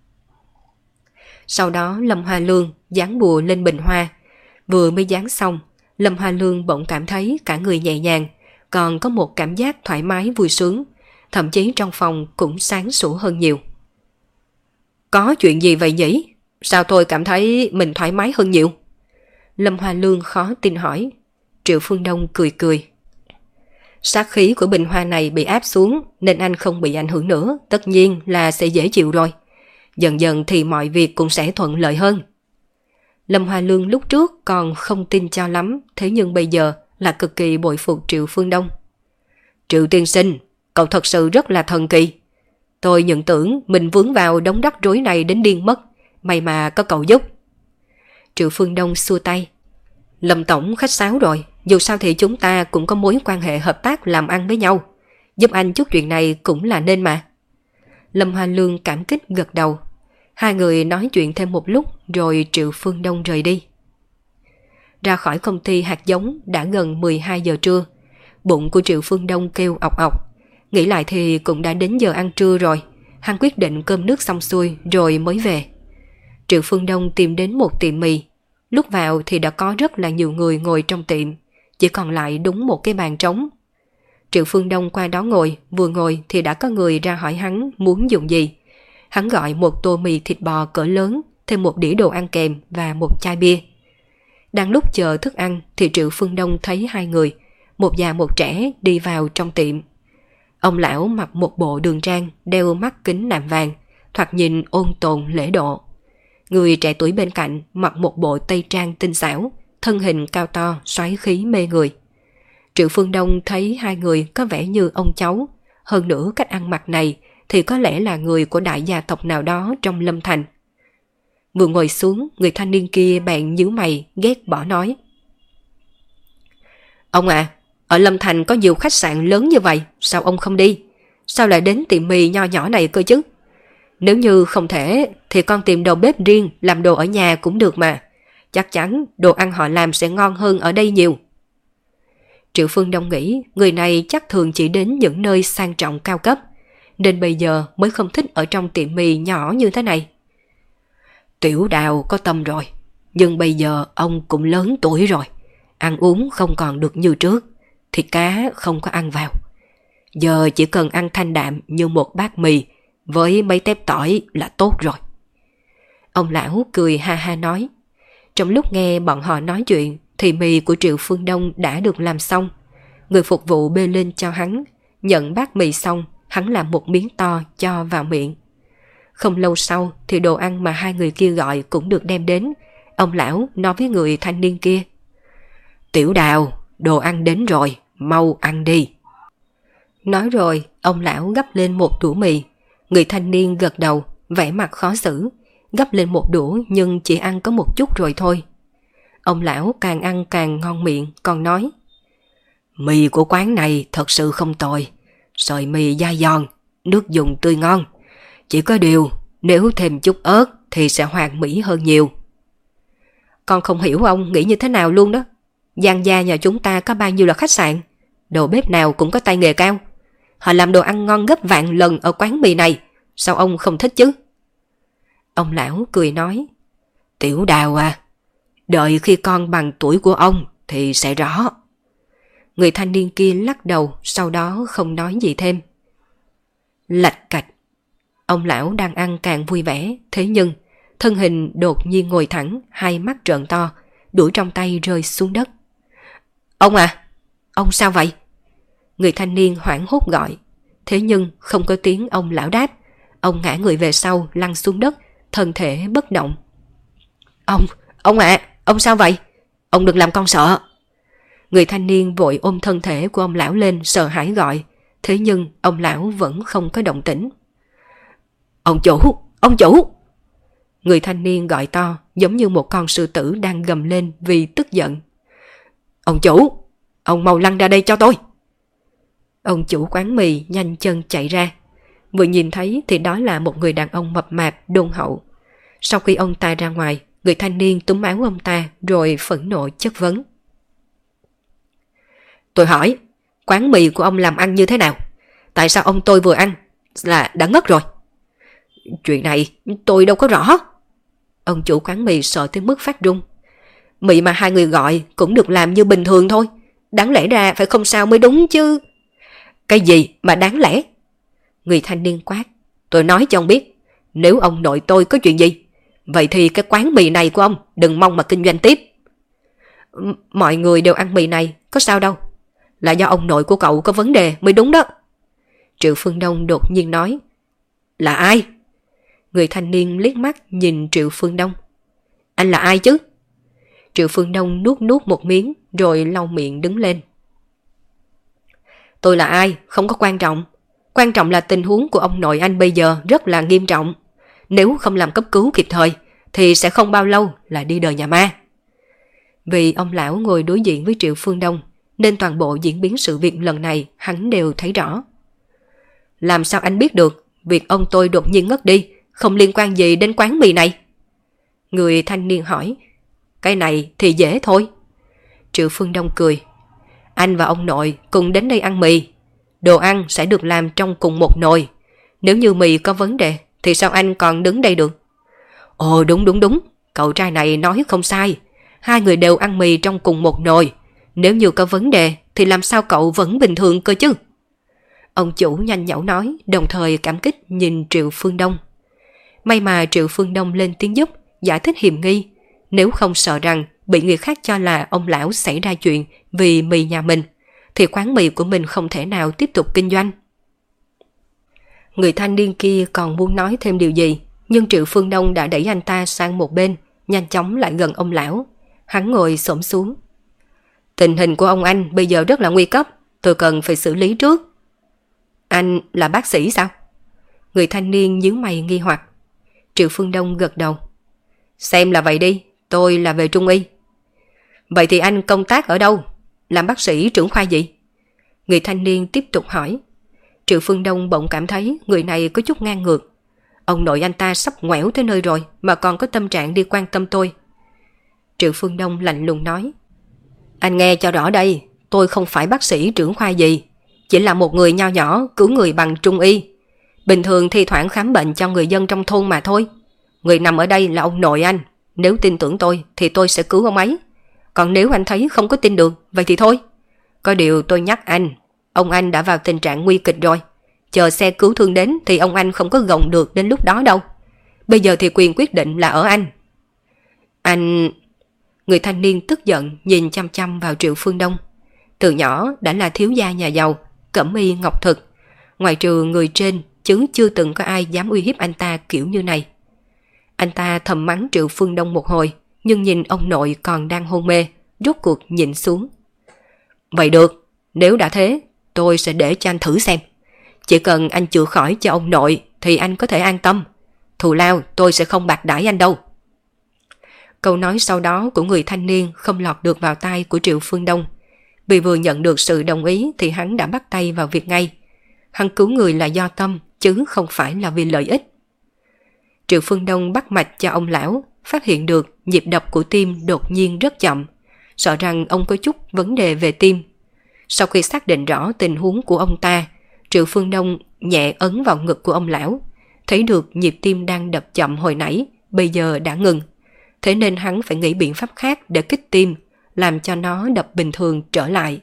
Sau đó Lâm Hoa Lương dán bùa lên bình hoa. Vừa mới dán xong, Lâm Hoa Lương bỗng cảm thấy cả người nhẹ nhàng, còn có một cảm giác thoải mái vui sướng, thậm chí trong phòng cũng sáng sủa hơn nhiều. Có chuyện gì vậy nhỉ? Sao tôi cảm thấy mình thoải mái hơn nhiều? Lâm Hoa Lương khó tin hỏi. Triệu Phương Đông cười cười. Sát khí của bình hoa này bị áp xuống nên anh không bị ảnh hưởng nữa, tất nhiên là sẽ dễ chịu rồi. Dần dần thì mọi việc cũng sẽ thuận lợi hơn. Lâm Hoa Lương lúc trước còn không tin cho lắm, thế nhưng bây giờ là cực kỳ bội phục Triệu Phương Đông. Triệu tiên sinh, cậu thật sự rất là thần kỳ. Tôi nhận tưởng mình vướng vào đống rắc rối này đến điên mất, may mà có cậu giúp. Triệu Phương Đông xua tay. Lâm Tổng khách sáo rồi, dù sao thì chúng ta cũng có mối quan hệ hợp tác làm ăn với nhau. Giúp anh chút chuyện này cũng là nên mà. Lâm Hoa Lương cảm kích gật đầu. Hai người nói chuyện thêm một lúc rồi Triệu Phương Đông rời đi. Ra khỏi công ty hạt giống đã gần 12 giờ trưa. Bụng của Triệu Phương Đông kêu ọc ọc. Nghĩ lại thì cũng đã đến giờ ăn trưa rồi. Hắn quyết định cơm nước xong xuôi rồi mới về. Triệu Phương Đông tìm đến một tiệm mì. Lúc vào thì đã có rất là nhiều người ngồi trong tiệm. Chỉ còn lại đúng một cái bàn trống. Triệu Phương Đông qua đó ngồi, vừa ngồi thì đã có người ra hỏi hắn muốn dùng gì. Hắn gọi một tô mì thịt bò cỡ lớn, thêm một đĩa đồ ăn kèm và một chai bia. Đang lúc chờ thức ăn thì Triệu Phương Đông thấy hai người, một già một trẻ đi vào trong tiệm. Ông lão mặc một bộ đường trang, đeo mắt kính nạm vàng, thoạt nhìn ôn tồn lễ độ. Người trẻ tuổi bên cạnh mặc một bộ tây trang tinh xảo, thân hình cao to, xoáy khí mê người. Triệu Phương Đông thấy hai người có vẻ như ông cháu, hơn nữa cách ăn mặc này thì có lẽ là người của đại gia tộc nào đó trong Lâm Thành. Vừa ngồi xuống, người thanh niên kia bèn nhíu mày, ghét bỏ nói: Ông à, ở Lâm Thành có nhiều khách sạn lớn như vậy, sao ông không đi? Sao lại đến tiệm mì nho nhỏ này cơ chứ? Nếu như không thể thì con tìm đầu bếp riêng làm đồ ở nhà cũng được mà. Chắc chắn đồ ăn họ làm sẽ ngon hơn ở đây nhiều. Triệu Phương Đông nghĩ người này chắc thường chỉ đến những nơi sang trọng cao cấp, nên bây giờ mới không thích ở trong tiệm mì nhỏ như thế này. Tiểu Đào có tâm rồi, nhưng bây giờ ông cũng lớn tuổi rồi, ăn uống không còn được như trước, thịt cá không có ăn vào. Giờ chỉ cần ăn thanh đạm như một bát mì với mấy tép tỏi là tốt rồi. Ông lão cười ha ha nói. Trong lúc nghe bọn họ nói chuyện thì mì của Triệu Phương Đông đã được làm xong. Người phục vụ bê lên cho hắn, nhận bát mì xong, hắn làm một miếng to cho vào miệng. Không lâu sau thì đồ ăn mà hai người kia gọi cũng được đem đến. Ông lão nói với người thanh niên kia: Tiểu Đào, đồ ăn đến rồi, mau ăn đi. Nói rồi, ông lão gắp lên một đũa mì. Người thanh niên gật đầu, vẻ mặt khó xử, gắp lên một đũa nhưng chỉ ăn có một chút rồi thôi. Ông lão càng ăn càng ngon miệng, còn nói: Mì của quán này thật sự không tồi, sợi mì dai giòn, nước dùng tươi ngon. Chỉ có điều, nếu thêm chút ớt thì sẽ hoàn mỹ hơn nhiều. Con không hiểu ông nghĩ như thế nào luôn đó. Giang gia nhà chúng ta có bao nhiêu là khách sạn, đầu bếp nào cũng có tay nghề cao. Họ làm đồ ăn ngon gấp vạn lần ở quán mì này, sao ông không thích chứ? Ông lão cười nói: Tiểu Đào à, đợi khi con bằng tuổi của ông thì sẽ rõ. Người thanh niên kia lắc đầu, sau đó không nói gì thêm. Lạch cạch. Ông lão đang ăn càng vui vẻ, thế nhưng thân hình đột nhiên ngồi thẳng, hai mắt trợn to, đũa trong tay rơi xuống đất. Ông à, ông sao vậy? Người thanh niên hoảng hốt gọi, thế nhưng không có tiếng ông lão đáp. Ông ngã người về sau, lăn xuống đất, thân thể bất động. Ông ạ, ông sao vậy? Ông đừng làm con sợ. Người thanh niên vội ôm thân thể của ông lão lên, sợ hãi gọi, thế nhưng ông lão vẫn không có động tĩnh. Ông chủ, ông chủ! Người thanh niên gọi to, giống như một con sư tử đang gầm lên vì tức giận. Ông chủ, ông mau lăn ra đây cho tôi! Ông chủ quán mì nhanh chân chạy ra. Vừa nhìn thấy thì đó là một người đàn ông mập mạp đôn hậu. Sau khi ông ta ra ngoài, người thanh niên túm áo ông ta rồi phẫn nộ chất vấn. Tôi hỏi, quán mì của ông làm ăn như thế nào? Tại sao ông tôi vừa ăn là đã ngất rồi? Chuyện này tôi đâu có rõ. Ông chủ quán mì sợ tới mức phát run. Mì mà hai người gọi cũng được làm như bình thường thôi, đáng lẽ ra phải không sao mới đúng chứ. Cái gì mà đáng lẽ? Người thanh niên quát. Tôi nói cho ông biết, nếu ông nội tôi có chuyện gì, vậy thì cái quán mì này của ông đừng mong mà kinh doanh tiếp. Mọi người đều ăn mì này, có sao đâu. Là do ông nội của cậu có vấn đề mới đúng đó. Triệu Phương Đông đột nhiên nói. Là ai? Người thanh niên liếc mắt nhìn Triệu Phương Đông. Anh là ai chứ? Triệu Phương Đông nuốt một miếng rồi lau miệng đứng lên. Tôi là ai không có quan trọng. Quan trọng là tình huống của ông nội anh bây giờ rất là nghiêm trọng. Nếu không làm cấp cứu kịp thời thì sẽ không bao lâu là đi đời nhà ma. Vì ông lão ngồi đối diện với Triệu Phương Đông nên toàn bộ diễn biến sự việc lần này hắn đều thấy rõ. Làm sao anh biết được việc ông tôi đột nhiên ngất đi không liên quan gì đến quán mì này? Người thanh niên hỏi. Cái này thì dễ thôi. Triệu Phương Đông cười. Anh và ông nội cùng đến đây ăn mì. Đồ ăn sẽ được làm trong cùng một nồi. Nếu như mì có vấn đề thì sao anh còn đứng đây được? Ồ đúng. Cậu trai này nói không sai. Hai người đều ăn mì trong cùng một nồi. Nếu như có vấn đề thì làm sao cậu vẫn bình thường cơ chứ? Ông chủ nhanh nhảu nói, đồng thời cảm kích nhìn Triệu Phương Đông. May mà Triệu Phương Đông lên tiếng giúp, giải thích hiềm nghi. Nếu không sợ rằng bị người khác cho là ông lão xảy ra chuyện vì mì nhà mình, thì quán mì của mình không thể nào tiếp tục kinh doanh. Người thanh niên kia còn muốn nói thêm điều gì, nhưng Triệu Phương Đông đã đẩy anh ta sang một bên, nhanh chóng lại gần ông lão. Hắn ngồi xổm xuống. Tình hình của ông anh bây giờ rất là nguy cấp, tôi cần phải xử lý trước. Anh là bác sĩ sao? Người thanh niên nhíu mày nghi hoặc. Triệu Phương Đông gật đầu. Xem là vậy đi, tôi là về Trung y. Vậy thì anh công tác ở đâu? Làm bác sĩ trưởng khoa gì? Người thanh niên tiếp tục hỏi. Triệu Phương Đông bỗng cảm thấy người này có chút ngang ngược. Ông nội anh ta sắp ngoẻo tới nơi rồi mà còn có tâm trạng đi quan tâm tôi. Triệu Phương Đông lạnh lùng nói. Anh nghe cho rõ đây, tôi không phải bác sĩ trưởng khoa gì, chỉ là một người nho nhỏ cứu người bằng Trung y. Bình thường thi thoảng khám bệnh cho người dân trong thôn mà thôi. Người nằm ở đây là ông nội anh, nếu tin tưởng tôi thì tôi sẽ cứu ông ấy. Còn nếu anh thấy không có tin được, vậy thì thôi. Có điều tôi nhắc anh, ông anh đã vào tình trạng nguy kịch rồi. Chờ xe cứu thương đến thì ông anh không có gồng được đến lúc đó đâu. Bây giờ thì quyền quyết định là ở anh. Anh... Người thanh niên tức giận nhìn chăm chăm vào Triệu Phương Đông. Từ nhỏ đã là thiếu gia nhà giàu, cẩm y ngọc thực. Ngoài trừ người trên chứ chưa từng có ai dám uy hiếp anh ta kiểu như này. Anh ta thầm mắng Triệu Phương Đông một hồi, nhưng nhìn ông nội còn đang hôn mê, rốt cuộc nhịn xuống. Vậy được, nếu đã thế, tôi sẽ để cho anh thử xem. Chỉ cần anh chữa khỏi cho ông nội thì anh có thể an tâm. Thù lao tôi sẽ không bạc đãi anh đâu. Câu nói sau đó của người thanh niên không lọt được vào tai của Triệu Phương Đông. Vì vừa nhận được sự đồng ý thì hắn đã bắt tay vào việc ngay. Hắn cứu người là do tâm, chứ không phải là vì lợi ích. Triệu Phương Đông bắt mạch cho ông lão, phát hiện được nhịp đập của tim đột nhiên rất chậm, sợ rằng ông có chút vấn đề về tim. Sau khi xác định rõ tình huống của ông ta, Triệu Phương Đông nhẹ ấn vào ngực của ông lão, thấy được nhịp tim đang đập chậm hồi nãy, bây giờ đã ngừng. Thế nên hắn phải nghĩ biện pháp khác để kích tim, làm cho nó đập bình thường trở lại.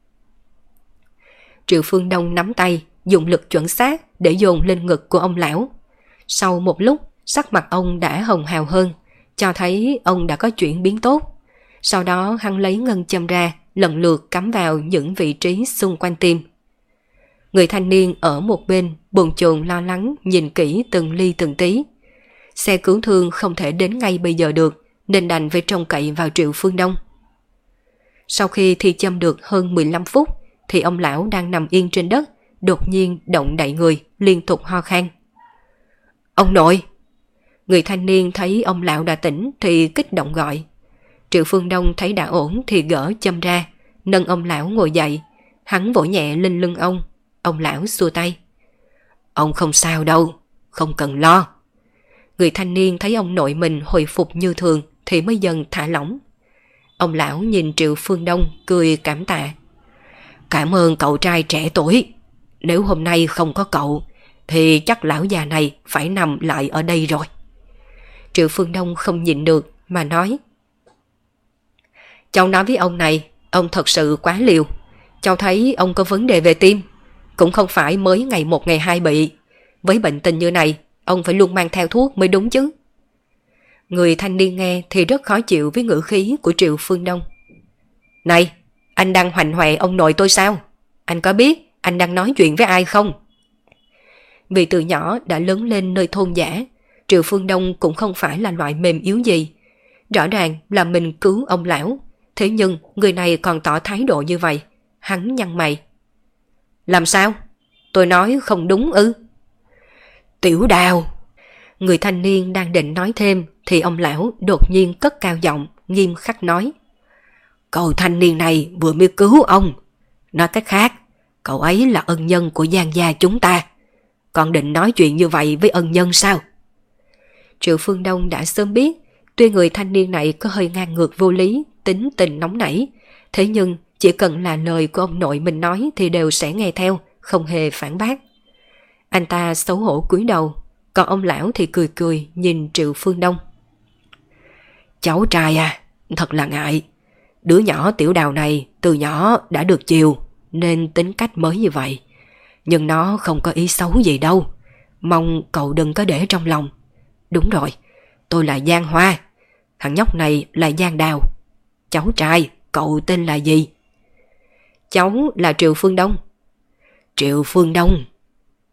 Triệu Phương Đông nắm tay, dùng lực chuẩn xác để dồn lên ngực của ông lão. Sau một lúc, sắc mặt ông đã hồng hào hơn, cho thấy ông đã có chuyển biến tốt. Sau đó hắn lấy ngân châm ra, lần lượt cắm vào những vị trí xung quanh tim. Người thanh niên ở một bên bồn chồn lo lắng nhìn kỹ từng ly từng tí. Xe cứu thương không thể đến ngay bây giờ được, nên đành phải trông cậy vào Triệu Phương Đông. Sau khi thi châm được hơn 15 phút, thì ông lão đang nằm yên trên đất, đột nhiên động đậy người, liên tục ho khan. Ông nội! Người thanh niên thấy ông lão đã tỉnh thì kích động gọi. Triệu Phương Đông thấy đã ổn thì gỡ châm ra, nâng ông lão ngồi dậy. Hắn vỗ nhẹ lên lưng ông lão xua tay. Ông không sao đâu, không cần lo. Người thanh niên thấy ông nội mình hồi phục như thường thì mới dần thả lỏng. Ông lão nhìn Triệu Phương Đông cười cảm tạ. Cảm ơn cậu trai trẻ tuổi. Nếu hôm nay không có cậu thì chắc lão già này phải nằm lại ở đây rồi. Triệu Phương Đông không nhịn được mà nói. Cháu nói với ông này, ông thật sự quá liều. Cháu thấy ông có vấn đề về tim, cũng không phải mới ngày một ngày hai bị. Với bệnh tình như này, ông phải luôn mang theo thuốc mới đúng chứ. Người thanh niên nghe thì rất khó chịu với ngữ khí của Triệu Phương Đông. Này, anh đang hoành hoẹ ông nội tôi sao? Anh có biết anh đang nói chuyện với ai không? Vì từ nhỏ đã lớn lên nơi thôn dã, Triệu Phương Đông cũng không phải là loại mềm yếu gì. Rõ ràng là mình cứu ông lão, thế nhưng người này còn tỏ thái độ như vậy. Hắn nhăn mày. Làm sao? Tôi nói không đúng ư? Tiểu Đào! Người thanh niên đang định nói thêm thì ông lão đột nhiên cất cao giọng, nghiêm khắc nói. Cậu thanh niên này vừa mới cứu ông. Nói cách khác, cậu ấy là ân nhân của Giang gia chúng ta. Còn định nói chuyện như vậy với ân nhân sao? Triệu Phương Đông đã sớm biết, tuy người thanh niên này có hơi ngang ngược vô lý, tính tình nóng nảy, thế nhưng chỉ cần là lời của ông nội mình nói thì đều sẽ nghe theo, không hề phản bác. Anh ta xấu hổ cúi đầu, còn ông lão thì cười cười nhìn Triệu Phương Đông. Cháu trai à, thật là ngại. Đứa nhỏ Tiểu Đào này từ nhỏ đã được chiều nên tính cách mới như vậy. Nhưng nó không có ý xấu gì đâu. Mong cậu đừng có để trong lòng. Đúng rồi, tôi là Giang Hoa. Thằng nhóc này là Giang Đào. Cháu trai, cậu tên là gì? Cháu là Triệu Phương Đông. Triệu Phương Đông.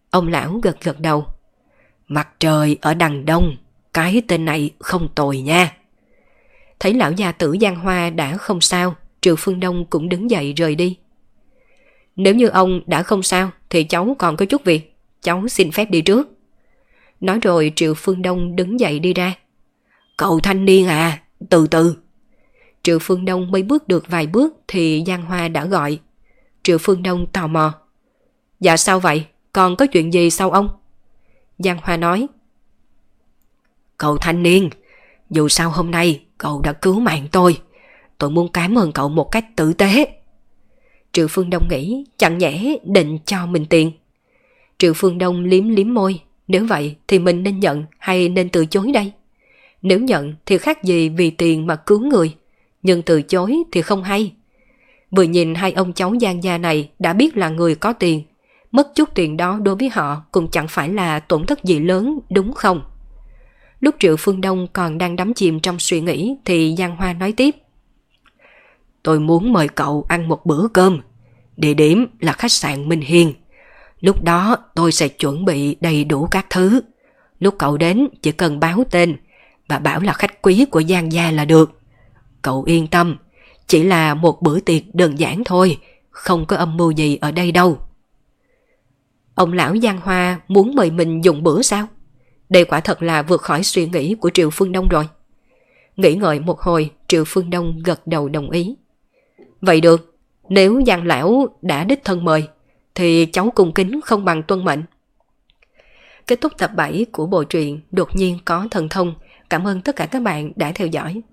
Ông lão gật gật đầu. Mặt trời ở đằng đông, cái tên này không tồi nha. Thấy lão gia tử Giang Hoa đã không sao, Triệu Phương Đông cũng đứng dậy rời đi. Nếu như ông đã không sao thì cháu còn có chút việc, cháu xin phép đi trước. Nói rồi Triệu Phương Đông đứng dậy đi ra. Cậu thanh niên à, từ từ. Triệu Phương Đông mới bước được vài bước thì Giang Hoa đã gọi. Triệu Phương Đông tò mò. Dạ sao vậy, còn có chuyện gì sao ông? Giang Hoa nói. Cậu thanh niên, dù sao hôm nay cậu đã cứu mạng tôi muốn cảm ơn cậu một cách tử tế. Triệu Phương Đông nghĩ chẳng nhẽ định cho mình tiền. Triệu Phương Đông liếm liếm môi. Nếu vậy thì mình nên nhận hay nên từ chối đây? Nếu nhận thì khác gì vì tiền mà cứu người, nhưng từ chối thì không hay. Vừa nhìn hai ông cháu Giang gia này đã biết là người có tiền, mất chút tiền đó đối với họ cũng chẳng phải là tổn thất gì lớn, đúng không? Lúc Triệu Phương Đông còn đang đắm chìm trong suy nghĩ thì Giang Hoa nói tiếp. Tôi muốn mời cậu ăn một bữa cơm. Địa điểm là khách sạn Minh Hiên. Lúc đó tôi sẽ chuẩn bị đầy đủ các thứ. Lúc cậu đến chỉ cần báo tên và bảo là khách quý của Giang gia là được. Cậu yên tâm, chỉ là một bữa tiệc đơn giản thôi, không có âm mưu gì ở đây đâu. Ông lão Giang Hoa muốn mời mình dùng bữa sao? Đây quả thật là vượt khỏi suy nghĩ của Triệu Phương Đông rồi. Nghĩ ngợi một hồi, Triệu Phương Đông gật đầu đồng ý. Vậy được, nếu Giang lão đã đích thân mời thì cháu cung kính không bằng tuân mệnh. Kết thúc tập 7 của bộ truyện Đột nhiên có thần thông. Cảm ơn tất cả các bạn đã theo dõi.